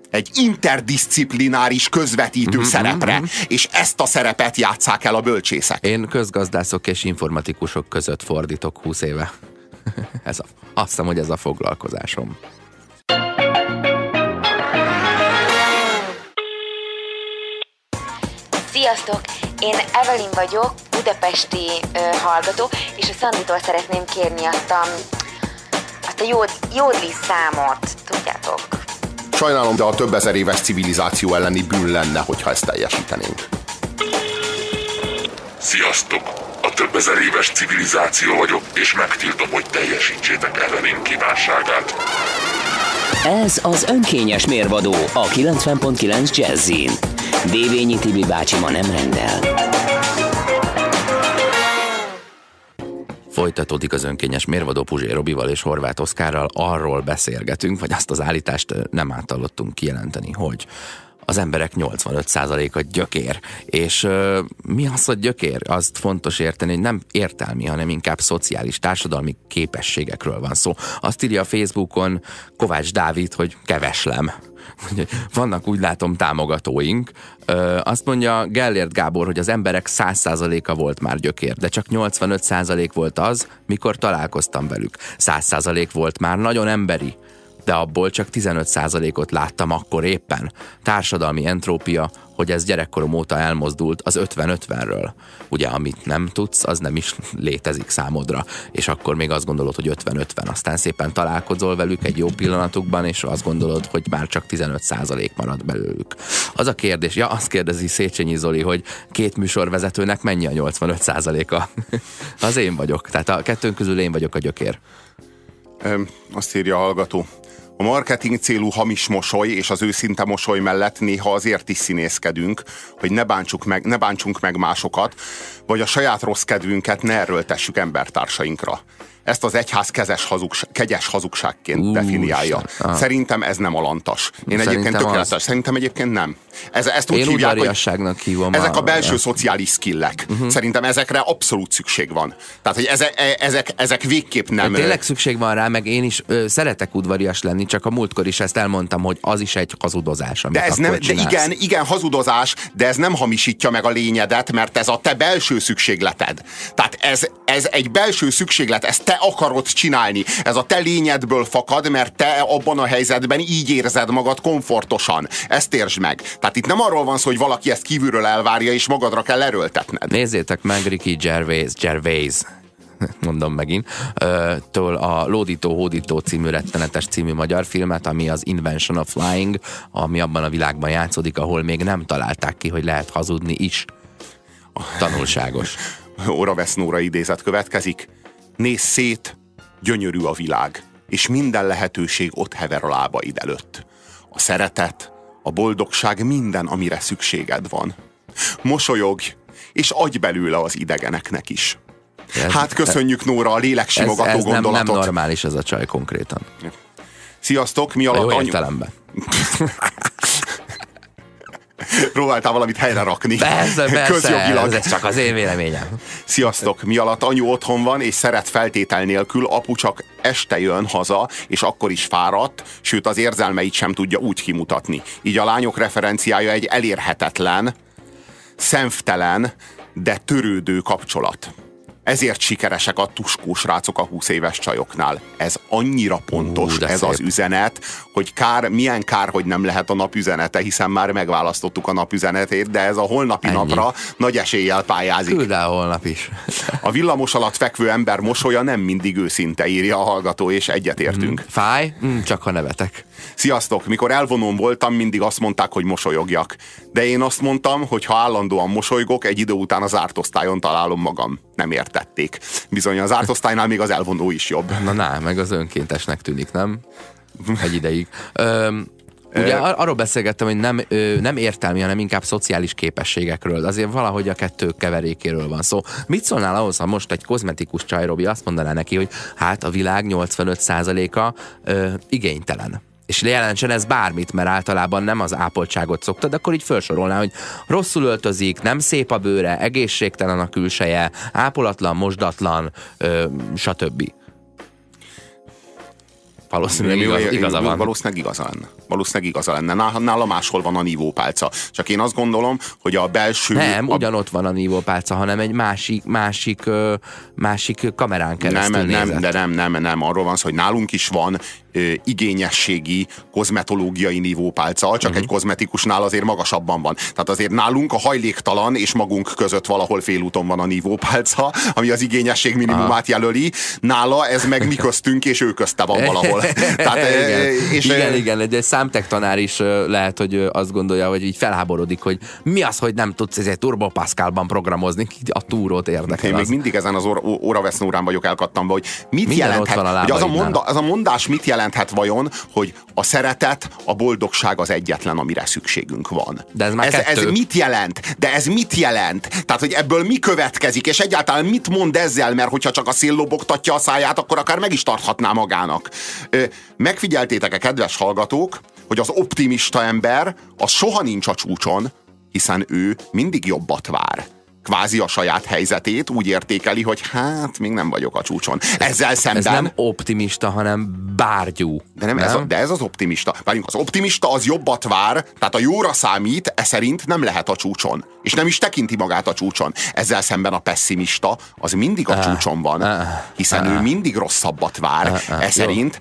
interdisziplináris közvetítő szerepre, és ezt a szerepet játsszák el a bölcsészek. Én közgazdászok és informatikusok között fordítok 20 éve. Azt hiszem, hogy ez a foglalkozásom. Sziasztok! Én Evelyn vagyok, budapesti hallgató, és a Szanditól szeretném kérni azt a jódli számot, tudjátok? Sajnálom, de a több ezer éves civilizáció elleni bűn lenne, hogyha ezt teljesítenénk. Sziasztok! A több ezer éves civilizáció vagyok, és megtiltom, hogy teljesítsétek ellenünk kívánságát. Ez az önkényes mérvadó a 90.9 Jazzin. Dévényi Tibi bácsi ma nem rendel. Folytatódik az önkényes mérvadó Puzsé Robival és Horváth Oszkárral. Arról beszélgetünk, vagy azt az állítást nem átallottunk kijelenteni, hogy az emberek 85%-a gyökér. És mi az, hogy gyökér? Azt fontos érteni, hogy nem értelmi, hanem inkább szociális, társadalmi képességekről van szó. Azt írja a Facebookon Kovács Dávid, hogy keveslem. Vannak, úgy látom, támogatóink. Azt mondja Gellért Gábor, hogy az emberek 100%-a volt már gyökér, de csak 85% volt az, mikor találkoztam velük. 100% volt már nagyon emberi, de abból csak 15%-ot láttam akkor éppen. Társadalmi entrópia, hogy ez gyerekkorom óta elmozdult az 50-50-ről. Ugye, amit nem tudsz, az nem is létezik számodra, és akkor még azt gondolod, hogy 50-50. Aztán szépen találkozol velük egy jó pillanatukban, és azt gondolod, hogy már csak 15% marad belőlük. Az a kérdés, azt kérdezi Széchenyi Zoli, hogy két műsorvezetőnek mennyi a 85%-a? Az én vagyok. Tehát a kettőnk közül én vagyok a gyökér. Azt írja a hallgató. A marketing célú hamis mosoly és az őszinte mosoly mellett néha azért is színészkedünk, hogy ne bántsunk meg másokat, vagy a saját rossz kedvünket ne erőltessük embertársainkra. Ezt az egyház kegyes hazugságként definiálja. Szerintem ez nem alantas. Én egyébként tökéletes. Szerintem egyébként nem. Ezt úgy hívják, hogy hívom ezek a belső szociális skillek. Szerintem ezekre abszolút szükség van. Tehát, hogy ezek végképp nem... Tényleg szükség van rá, meg én is szeretek udvarias lenni, csak a múltkor is ezt elmondtam, hogy az is egy hazudozás, amit akkor csinálsz. De igen, hazudozás, de ez nem hamisítja meg a lényedet, mert ez a te belső szükségleted. Tehát ez egy belső szükséglet, ezt te akarod csinálni. Ez a te lényedből fakad, mert te abban a helyzetben így érzed magad komfortosan. Ezt értsd meg. Tehát itt nem arról van szó, hogy valaki ezt kívülről elvárja, és magadra kell erőltetned. Nézzétek meg Ricky Gervais mondom megint, től a Lódító Hódító című rettenetes című magyar filmet, ami az Invention of Lying, ami abban a világban játszódik, ahol még nem találták ki, hogy lehet hazudni is. Tanulságos. Oravesz Nóra idézet következik. Nézz szét, gyönyörű a világ, és minden lehetőség ott hever a lábaid előtt. A szeretet, a boldogság minden, amire szükséged van. Mosolyogj, és adj belőle az idegeneknek is. Hát köszönjük, Nóra, a léleksimogató gondolatot. Nem normális ez a csaj konkrétan. Sziasztok, mi alatt... Jó értelemben. Próbáltál valamit helyre rakni. Persze, közjogilag. Ez csak az én véleményem. Sziasztok, mi alatt anyu otthon van, és szeret feltétel nélkül, apu csak este jön haza, és akkor is fáradt, sőt az érzelmeit sem tudja úgy kimutatni. Így a lányok referenciája egy elérhetetlen, szemtelen, de törődő kapcsolat. Ezért sikeresek a tuskós rácok a 20 éves csajoknál. Ez annyira pontos, ez szép. Az üzenet, hogy milyen kár, hogy nem lehet a nap üzenete, hiszen már megválasztottuk a nap üzenetét, de ez a holnapi napra nagy eséllyel pályázik. Küld el holnap is. A villamos alatt fekvő ember mosolya nem mindig őszinte, írja a hallgató, és egyetértünk. Fáj? Csak ha nevetek. Sziasztok! Mikor elvonón voltam, mindig azt mondták, hogy mosolyogjak. De én azt mondtam, hogy ha állandóan mosolygok, egy idő után az zárt osztályon találom magam. Nem értették. Bizony az zárt osztálynál még az elvonó is jobb. Na, meg az önkéntesnek tűnik, nem? Egy ideig. Ugye arról beszélgettem, hogy nem értelmi, hanem inkább szociális képességekről. Azért valahogy a kettő keverékéről van szó. Mit szólnál ahhoz, ha most egy kozmetikus csaj, Robi, azt mondaná neki, hogy hát a világ 85%-a igénytelen. És jelentsen ez bármit, mert általában nem az ápoltságot szokta, de akkor így felsorolná, hogy rosszul öltözik, nem szép a bőre, egészségtelen a külseje, ápolatlan, mosdatlan, stb. Valószínűleg igaza van. Valószínűleg igaza lenne. Nála máshol van a nívópálca. Csak én azt gondolom, hogy a belső... Nem, ugyanott van a nívópálca, hanem egy másik kamerán keresztül nézett. Nem. Arról van szó, hogy nálunk is van igényességi, kozmetológiai nívópálca, csak egy kozmetikusnál azért magasabban van. Tehát azért nálunk a hajléktalan és magunk között valahol félúton van a nívópálca, ami az igényesség minimumát jelöli. Nála ez meg mi köztünk, és ő közte van valahol. Tehát, igen. Egy számtektanár is lehet, hogy azt gondolja, hogy így felháborodik, hogy mi az, hogy nem tudsz egy Turbo Pascalban programozni, a túrót érdekel. Én még mindig ezen az óravesznórán vagyok elkattanva, hogy mit jelenthet, hogy az a mondás mit jelenthet vajon, hogy a szeretet, a boldogság az egyetlen, amire szükségünk van. De ez már ez mit jelent? De ez mit jelent? Tehát, hogy ebből mi következik, és egyáltalán mit mond ezzel, mert hogyha csak a szél lobogtatja a száját, akkor akár meg is tarthatná magának. Megfigyeltétek-e, kedves hallgatók, hogy az optimista ember az soha nincs a csúcson, hiszen ő mindig jobbat vár. Kvázi a saját helyzetét úgy értékeli, hogy hát, még nem vagyok a csúcson. Ezzel szemben... Ez nem optimista, hanem bárgyú. De ez az optimista. Várjunk, az optimista az jobbat vár, tehát a jóra számít, szerint nem lehet a csúcson. És nem is tekinti magát a csúcson. Ezzel szemben a pessimista az mindig a csúcson van, hiszen ő mindig rosszabbat vár. Szerint,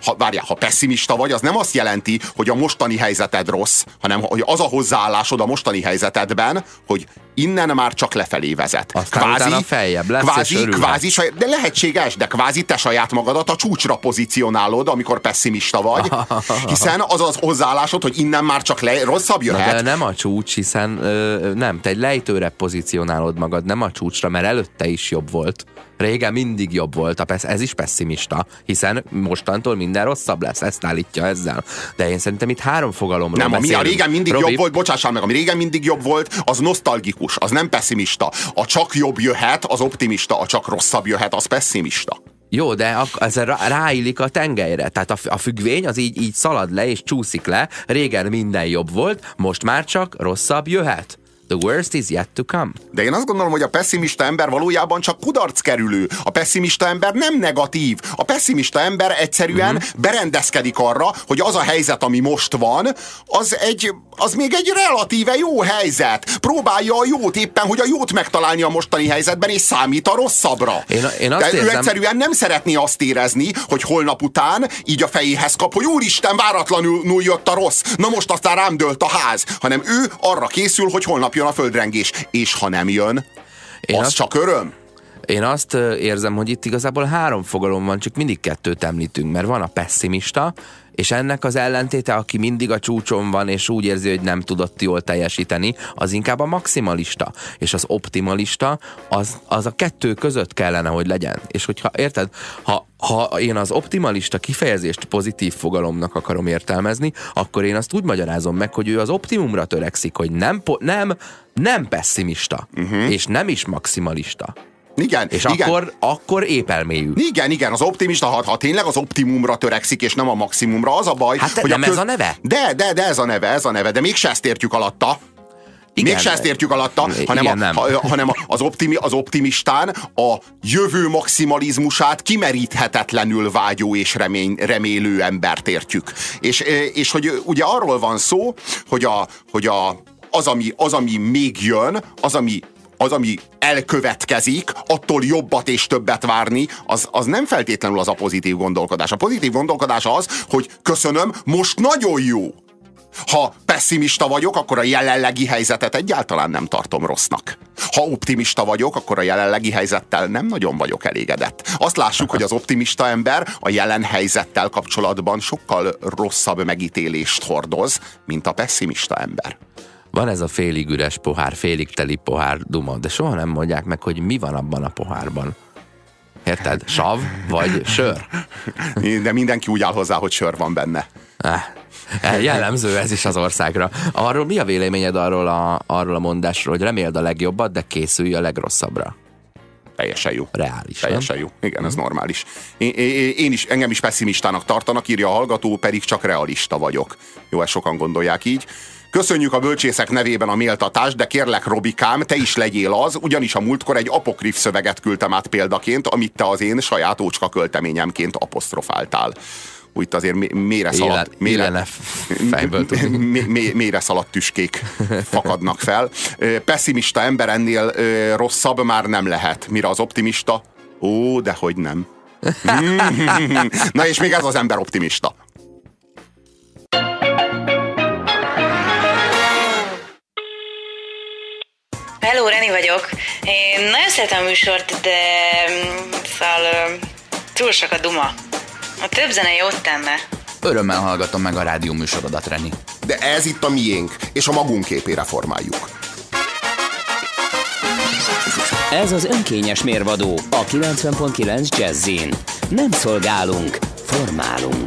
ha pessimista vagy, az nem azt jelenti, hogy a mostani helyzeted rossz, hanem hogy az a hozzáállásod a mostani helyzetedben, hogy innen már csak lefelé vezet. Aztán utána feljebb lesz, de lehetséges, de kvázi te saját magadat a csúcsra pozícionálod, amikor pessimista vagy, hiszen az az hozzáállásod, hogy innen már csak rosszabb jöhet. De nem a csúcs, hiszen nem, te egy lejtőre pozícionálod magad, nem a csúcsra, mert előtte is jobb volt. Régen mindig jobb volt, ez is pessimista, hiszen mostantól minden rosszabb lesz, ezt állítja ezzel. De én szerintem itt három fogalomról nem, beszélünk. Ami a régen mindig jobb volt, bocsássál meg, ami régen mindig jobb volt, az nosztalgikus, az nem pessimista. A csak jobb jöhet, az optimista, a csak rosszabb jöhet, az pessimista. Jó, de ez ráillik a tengelyre. Tehát a függvény az így szalad le és csúszik le. Régen minden jobb volt, most már csak rosszabb jöhet. The worst is yet to come. De én azt gondolom, hogy a pessimista ember valójában csak kudarckerülő. A pessimista ember nem negatív. A pessimista ember egyszerűen berendezkedik arra, hogy az a helyzet, ami most van, az még egy relatíve jó helyzet. Próbálja a jót éppen, hogy a jót megtalálni a mostani helyzetben, és számít a rosszabbra. De ő egyszerűen nem szeretné azt érezni, hogy holnap után így a fejéhez kap, hogy úristen, váratlanul jött a rossz. Na most aztán rám dőlt a ház. Hanem ő arra készül, hogy holnap jön a földrengés. És ha nem jön, csak öröm. Én azt érzem, hogy itt igazából három fogalom van, csak mindig kettőt említünk, mert van a pessimista, és ennek az ellentéte, aki mindig a csúcson van, és úgy érzi, hogy nem tudott jól teljesíteni, az inkább a maximalista. És az optimalista, az a kettő között kellene, hogy legyen. És hogyha, érted, ha én az optimalista kifejezést pozitív fogalomnak akarom értelmezni, akkor én azt úgy magyarázom meg, hogy ő az optimumra törekszik, hogy nem pessimista, és nem is maximalista. Igen, és igen. Akkor épp elmélyül. Igen, az optimista, ha tényleg az optimumra törekszik, és nem a maximumra, az a baj. Hát hogy nem ez a neve? De ez a neve, de mégse ezt értjük alatta. Igen. Mégse ezt értjük alatta, hanem az optimistán a jövő maximalizmusát kimeríthetetlenül vágyó és remélő embert értjük. És hogy ugye arról van szó, hogy az, ami még jön, az, ami elkövetkezik, attól jobbat és többet várni, az nem feltétlenül az a pozitív gondolkodás. A pozitív gondolkodás az, hogy köszönöm, most nagyon jó. Ha pessimista vagyok, akkor a jelenlegi helyzetet egyáltalán nem tartom rossznak. Ha optimista vagyok, akkor a jelenlegi helyzettel nem nagyon vagyok elégedett. Azt lássuk, hogy az optimista ember a jelen helyzettel kapcsolatban sokkal rosszabb megítélést hordoz, mint a pessimista ember. Van ez a félig üres pohár, félig teli pohár duma, de soha nem mondják meg, hogy mi van abban a pohárban. Érted? Sav vagy sör? De mindenki úgy áll hozzá, hogy sör van benne. Jellemző ez is az országra. Arról mi a véleményed arról a mondásról, hogy reméld a legjobbat, de készülj a legrosszabbra? Teljesen jó. Reális. Teljesen jó. Igen, ez normális. Engem is pessimistának tartanak, írja a hallgató, pedig csak realista vagyok. Jó, ezt sokan gondolják így. Köszönjük a bölcsészek nevében a méltatást, de kérlek, Robikám, te is legyél az, ugyanis a múltkor egy apokrif szöveget küldtem át példaként, amit te az én saját ócska költeményemként apostrofáltál. Úgy azért mélyre szaladt tüskék fakadnak fel. Pessimista ember ennél rosszabb már nem lehet. Mire az optimista? Ó, dehogy nem. Na és még ez az ember optimista. Hello, Reni vagyok. Én nagyon szeretem a műsort, de szóval túl sok a duma. A több zene jót tenne. Örömmel hallgatom meg a rádió műsorodat, Reni. De ez itt a miénk, és a magunk képére formáljuk. Ez az önkényes mérvadó a 90.9 Jazzin. Nem szolgálunk, formálunk.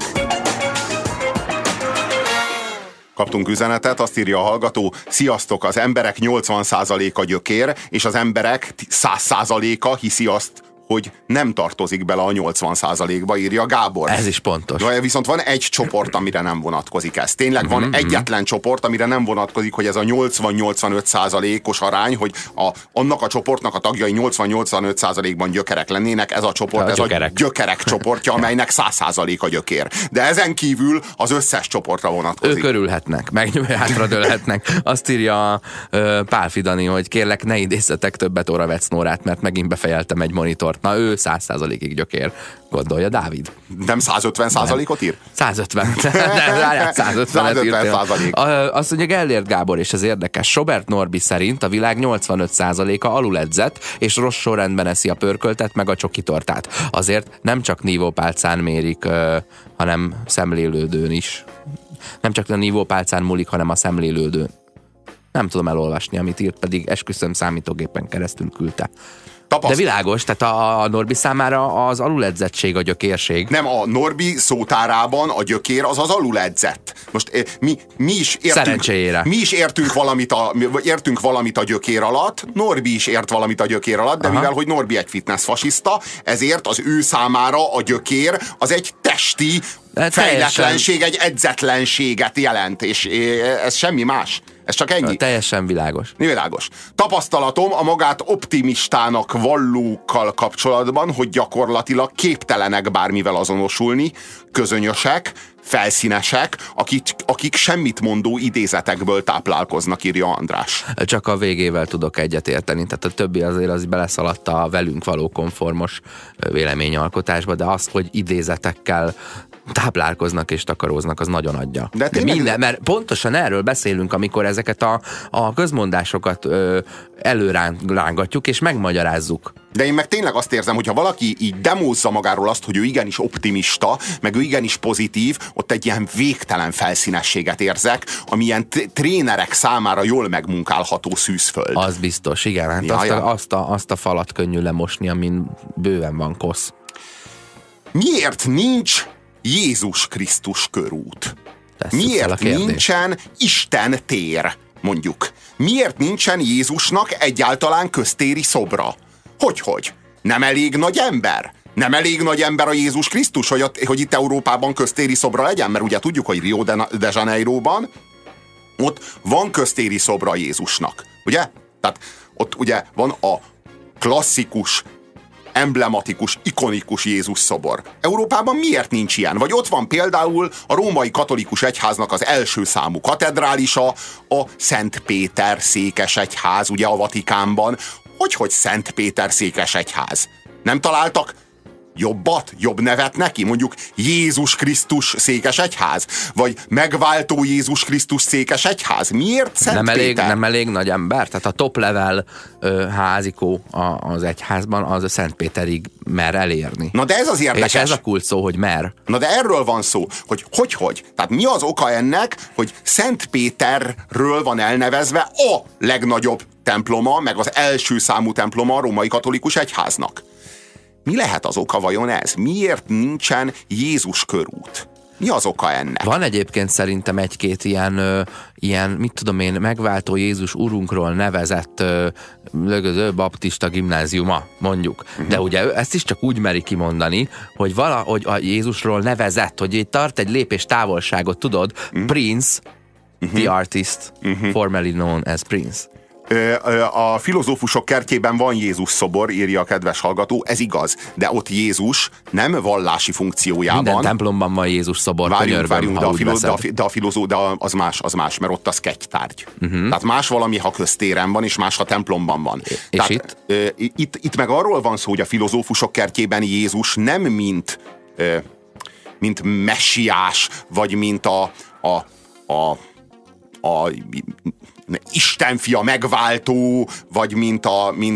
Kaptunk üzenetet, azt írja a hallgató: sziasztok, az emberek 80%-a gyökér, és az emberek 100%-a hiszi azt, hogy nem tartozik bele a 80%-ba, írja Gábor. Ez is pontos. De viszont van egy csoport, amire nem vonatkozik ez. Tényleg van egyetlen csoport, amire nem vonatkozik, hogy ez a 80-85%-os arány, hogy annak a csoportnak a tagjai 80-85%-ban gyökerek lennének, ez a csoport, ez a gyökerek csoportja, amelynek 100% a gyökér. De ezen kívül az összes csoportra vonatkozik. Ők örülhetnek, meg hátradőlhetnek. Azt írja Pál Fidani, hogy kérlek, ne idézzetek többet Oravec Nórát, mert megint befejeltem egy monitort. Na, ő 100%-ig gyökér. Gondolja Dávid. Nem 150%-ot ír? 150. Nem, 150%. Azt mondja Gellért Gábor, és ez érdekes. Robert Norbi szerint a világ 85%-a aluledzett, és rossz sorrendben eszi a pörköltet, meg a csokitortát. Azért nem csak nívópálcán mérik, hanem szemlélődőn is. Nem csak a nívópálcán múlik, hanem a szemlélődőn. Nem tudom elolvasni, amit írt, pedig esküszöm számítógépen keresztül küldte. De világos, tehát a Norbi számára az aluledzettség a gyökérség. Nem, a Norbi szótárában a gyökér az aluledzett. Most mi is értünk valamit a gyökér alatt, Norbi is ért valamit a gyökér alatt, de mivel hogy Norbi egy fitness fasiszta, ezért az ő számára a gyökér az egy testi fejletlenség, egy edzetlenséget jelent, és ez semmi más. Ez csak ennyi. Teljesen világos. Világos. Tapasztalatom a magát optimistának vallókkal kapcsolatban, hogy gyakorlatilag képtelenek bármivel azonosulni, közönyösek, felszínesek, akik semmit mondó idézetekből táplálkoznak, írja András. Csak a végével tudok egyetérteni, tehát a többi azért az beleszaladt a velünk való konformos véleményalkotásba, de az, hogy idézetekkel táplálkoznak és takaróznak, az nagyon adja. De minden, mert pontosan erről beszélünk, amikor ezeket a közmondásokat előrángatjuk és megmagyarázzuk. De én meg tényleg azt érzem, hogyha valaki így demózza magáról azt, hogy ő igenis optimista, meg ő igenis pozitív, ott egy ilyen végtelen felszínességet érzek, amilyen trénerek számára jól megmunkálható szűzföld. Az biztos, igen. Hát azt a falat könnyű lemosni, amin bőven van kosz. Miért nincs Jézus Krisztus körút? Miért nincsen Isten tér, mondjuk? Miért nincsen Jézusnak egyáltalán köztéri szobra? Hogy? Nem elég nagy ember? Nem elég nagy ember a Jézus Krisztus, hogy itt Európában köztéri szobra legyen? Mert ugye tudjuk, hogy Rio de Janeiroban ott van köztéri szobra Jézusnak, ugye? Tehát ott ugye van a klasszikus, emblematikus, ikonikus Jézus szobor. Európában miért nincs ilyen? Vagy ott van például a római katolikus egyháznak az első számú katedrálisa, a Szent Péter székesegyház, ugye a Vatikánban. Hogy Szent Péter székesegyház? Nem találtak jobb nevet neki? Mondjuk Jézus Krisztus székesegyház? Vagy megváltó Jézus Krisztus székesegyház? Miért Szent Péter? Nem elég nagy ember? Tehát a top level házikó az egyházban az a Szent Péterig mer elérni. Na de ez az érdekes. És ez a kult szó, hogy mer. Na de erről van szó, hogy. Tehát mi az oka ennek, hogy Szent Péterről van elnevezve a legnagyobb temploma, meg az első számú temploma a római katolikus egyháznak? Mi lehet az oka vajon ez? Miért nincsen Jézus körút? Mi az oka ennek? Van egyébként szerintem egy-két ilyen, mit tudom én, megváltó Jézus urunkról nevezett baptista gimnáziuma, mondjuk. De ugye ezt is csak úgy meri kimondani, hogy valahogy a Jézusról nevezett, hogy itt tart egy lépés távolságot, tudod, Prince, the artist, formerly known as Prince. A filozófusok kertjében van Jézus szobor, írja a kedves hallgató, ez igaz, de ott Jézus nem vallási funkciójában. Minden templomban van Jézus szobor, várjunk, de az más, mert ott az kegytárgy. Tehát más valami, ha köztéren van, és más, ha templomban van. És tehát, itt meg arról van szó, hogy a filozófusok kertjében Jézus nem mint messiás, vagy mint a Istenfia megváltó, vagy mint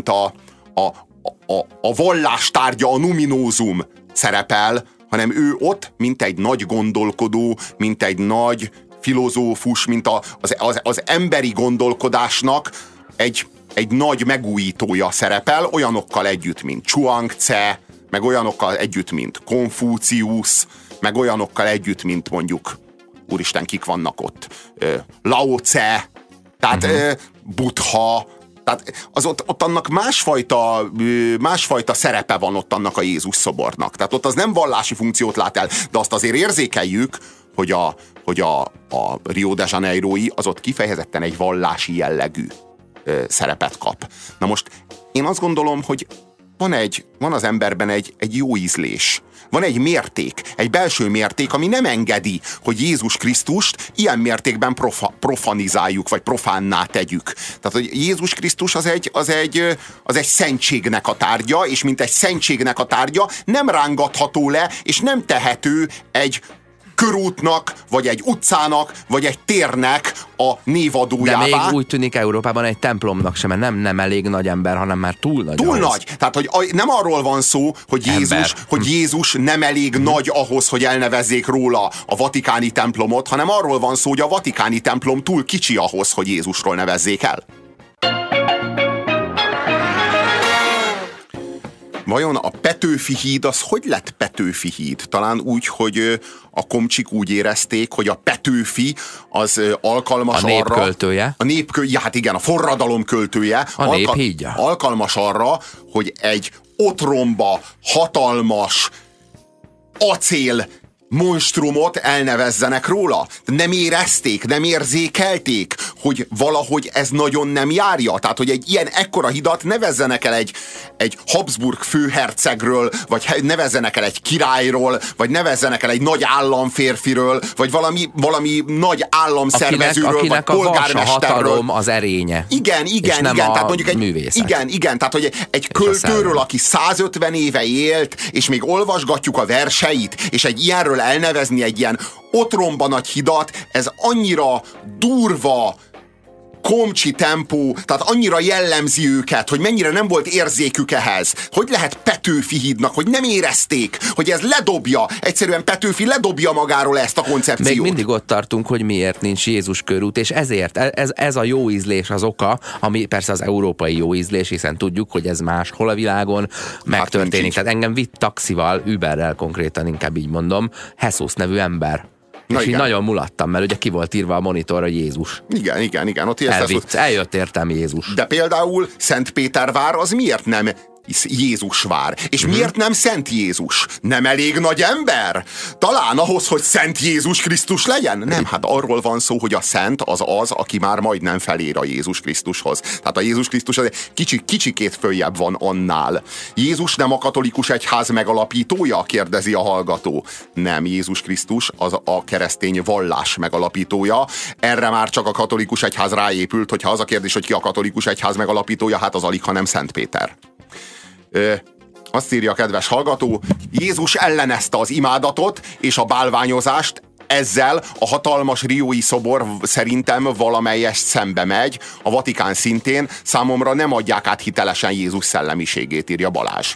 a vallástárgya, a numinózum szerepel, hanem ő ott, mint egy nagy gondolkodó, mint egy nagy filozófus, mint az emberi gondolkodásnak egy nagy megújítója szerepel, olyanokkal együtt, mint Chuang-Tze, meg olyanokkal együtt, mint Konfúciusz, meg olyanokkal együtt, mint mondjuk, úristen, kik vannak ott? Lao Tse, tehát Buddha, tehát ott annak másfajta szerepe van ott annak a Jézus szobornak. Tehát ott az nem vallási funkciót lát el, de azt azért érzékeljük, hogy a Rio de Janeirói az ott kifejezetten egy vallási jellegű szerepet kap. Na most én azt gondolom, hogy van az emberben egy jó ízlés. Van egy mérték, egy belső mérték, ami nem engedi, hogy Jézus Krisztust ilyen mértékben profanizáljuk, vagy profánná tegyük. Tehát, hogy Jézus Krisztus az egy szentségnek a tárgya, és mint egy szentségnek a tárgya nem rángatható le, és nem tehető egy körútnak, vagy egy utcának, vagy egy térnek a névadójává. De még úgy tűnik Európában egy templomnak sem, mert nem elég nagy ember, hanem már túl nagy. Túl nagy. Tehát, hogy nem arról van szó, hogy Jézus nem elég nagy ahhoz, hogy elnevezzék róla a vatikáni templomot, hanem arról van szó, hogy a vatikáni templom túl kicsi ahhoz, hogy Jézusról nevezzék el. Vajon a Petőfi híd az hogy lett Petőfi híd? Talán úgy, hogy a komcsik úgy érezték, hogy a Petőfi az alkalmas arra... A népköltője. Hát igen, a forradalom költője. A néphídja. Alkalmas arra, hogy egy otromba, hatalmas acél monstrumot elnevezzenek róla. Nem érezték, nem érzékelték, hogy valahogy ez nagyon nem járja. Tehát, hogy egy ilyen ekkora hidat nevezzenek el egy Habsburg főhercegről, vagy nevezzenek el egy királyról, vagy nevezzenek el egy nagy államférfiről, vagy valami nagy államszervezőről, akinek vagy polgármesterről. A hatalom az erénye. Igen. Tehát mondjuk igen, tehát hogy egy költőről, aki 150 éve élt, és még olvasgatjuk a verseit, és egy ilyenről elnevezni egy ilyen otromba nagy hidat, ez annyira durva, komcsi tempó, tehát annyira jellemzi őket, hogy mennyire nem volt érzékük ehhez. Hogy lehet Petőfi hídnak, hogy nem érezték, hogy ez ledobja, egyszerűen Petőfi ledobja magáról ezt a koncepciót. Még mindig ott tartunk, hogy miért nincs Jézus körút, és ezért ez a jó ízlés az oka, ami persze az európai jó ízlés, hiszen tudjuk, hogy ez máshol a világon megtörténik. Tehát engem vitt taxival, Uberrel konkrétan, inkább így mondom, Jesus nevű ember. És így nagyon mulattam, mert ugye ki volt írva a monitorra Jézus. Igen. Ott eljött értem Jézus. De például Szentpétervár az miért nem Jézusvár? És miért nem Szent Jézus? Nem elég nagy ember? Talán ahhoz, hogy Szent Jézus Krisztus legyen? Nem, hát arról van szó, hogy a Szent az, aki már majdnem felér a Jézus Krisztushoz. Tehát a Jézus Krisztus az kicsikét följebb van annál. Jézus nem a katolikus egyház megalapítója? Kérdezi a hallgató. Nem, Jézus Krisztus az a keresztény vallás megalapítója. Erre már csak a katolikus egyház ráépült, hogyha az a kérdés, hogy ki a katolikus egyház megalapítója, hát az alig, hanem Szent Péter. Azt írja a kedves hallgató, Jézus ellenezte az imádatot és a bálványozást, ezzel a hatalmas riói szobor szerintem valamelyest szembe megy, a Vatikán szintén, számomra nem adják át hitelesen Jézus szellemiségét, írja Balázs.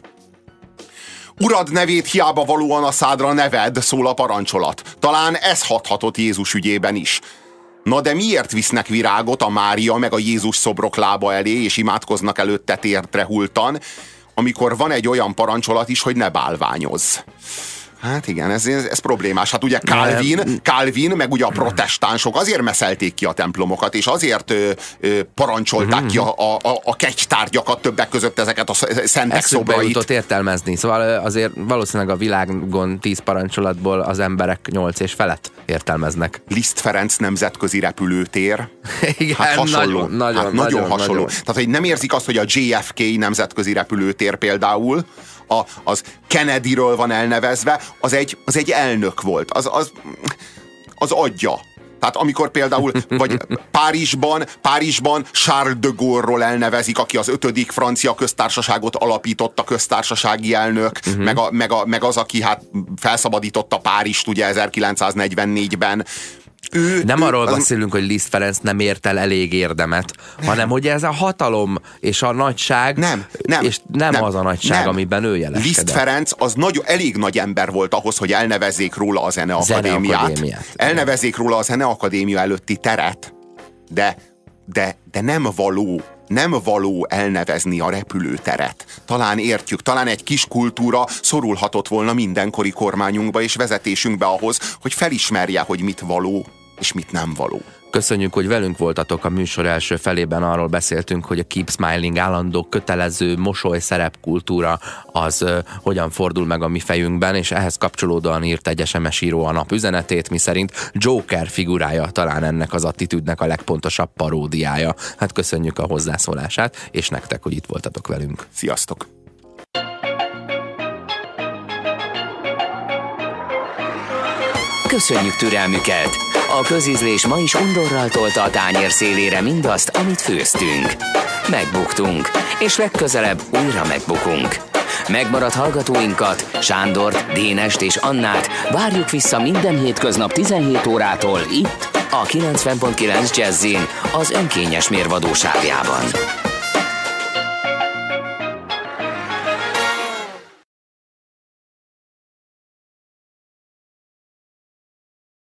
Urad nevét hiába valóan a szádra neved, szól a parancsolat. Talán ez hathatott Jézus ügyében is. Na de miért visznek virágot a Mária meg a Jézus szobrok lába elé, és imádkoznak előtte tértre hultan, amikor van egy olyan parancsolat is, hogy ne bálványozz? Hát igen, ez problémás. Hát ugye Calvin, meg ugye a protestánsok azért meszelték ki a templomokat, és azért parancsolták ki a kegytárgyakat, többek között ezeket a szentek szobrait. Jutott értelmezni. Szóval azért valószínűleg a világon 10 parancsolatból az emberek 8 és felett értelmeznek. Liszt Ferenc nemzetközi repülőtér. Igen, hát hasonló. Nagyon hasonló. Nagyon. Tehát, hogy nem érzik azt, hogy a JFK nemzetközi repülőtér például az Kennedyről van elnevezve, az egy elnök volt. Az adja. Tehát amikor például, vagy Párizsban Charles de Gaulle-ról elnevezik, aki az 5. francia köztársaságot alapította, köztársasági elnök, meg az, aki hát felszabadította Párizst ugye 1944-ben. Nem arról beszélünk, hogy Liszt Ferenc nem ért el elég érdemet, hanem hogy ez a hatalom és a nagyság, és nem az a nagyság, amiben ő jeleskedett. Liszt Ferenc az elég nagy ember volt ahhoz, hogy elnevezzék róla a Zeneakadémiát. Elnevezzék róla a Zeneakadémia előtti teret, de nem való elnevezni a repülőteret. Talán értjük, talán egy kis kultúra szorulhatott volna mindenkori kormányunkba és vezetésünkbe ahhoz, hogy felismerje, hogy mit való és mit nem való. Köszönjük, hogy velünk voltatok a műsor első felében. Arról beszéltünk, hogy a Keep Smiling állandó kötelező mosoly szerepkultúra az hogyan fordul meg a mi fejünkben, és ehhez kapcsolódóan írt egy SMS író a nap üzenetét, miszerint Joker figurája talán ennek az attitűdnek a legpontosabb paródiája. Hát köszönjük a hozzászólását, és nektek, hogy itt voltatok velünk. Sziasztok! Köszönjük türelmüket! A közízlés ma is undorral tolta a tányér szélére mindazt, amit főztünk. Megbuktunk, és legközelebb újra megbukunk. Megmaradt hallgatóinkat, Sándort, Dénest és Annát várjuk vissza minden hétköznap 17 órától itt, a 90.9 Jazzin, az önkényes mérvadó sávjában.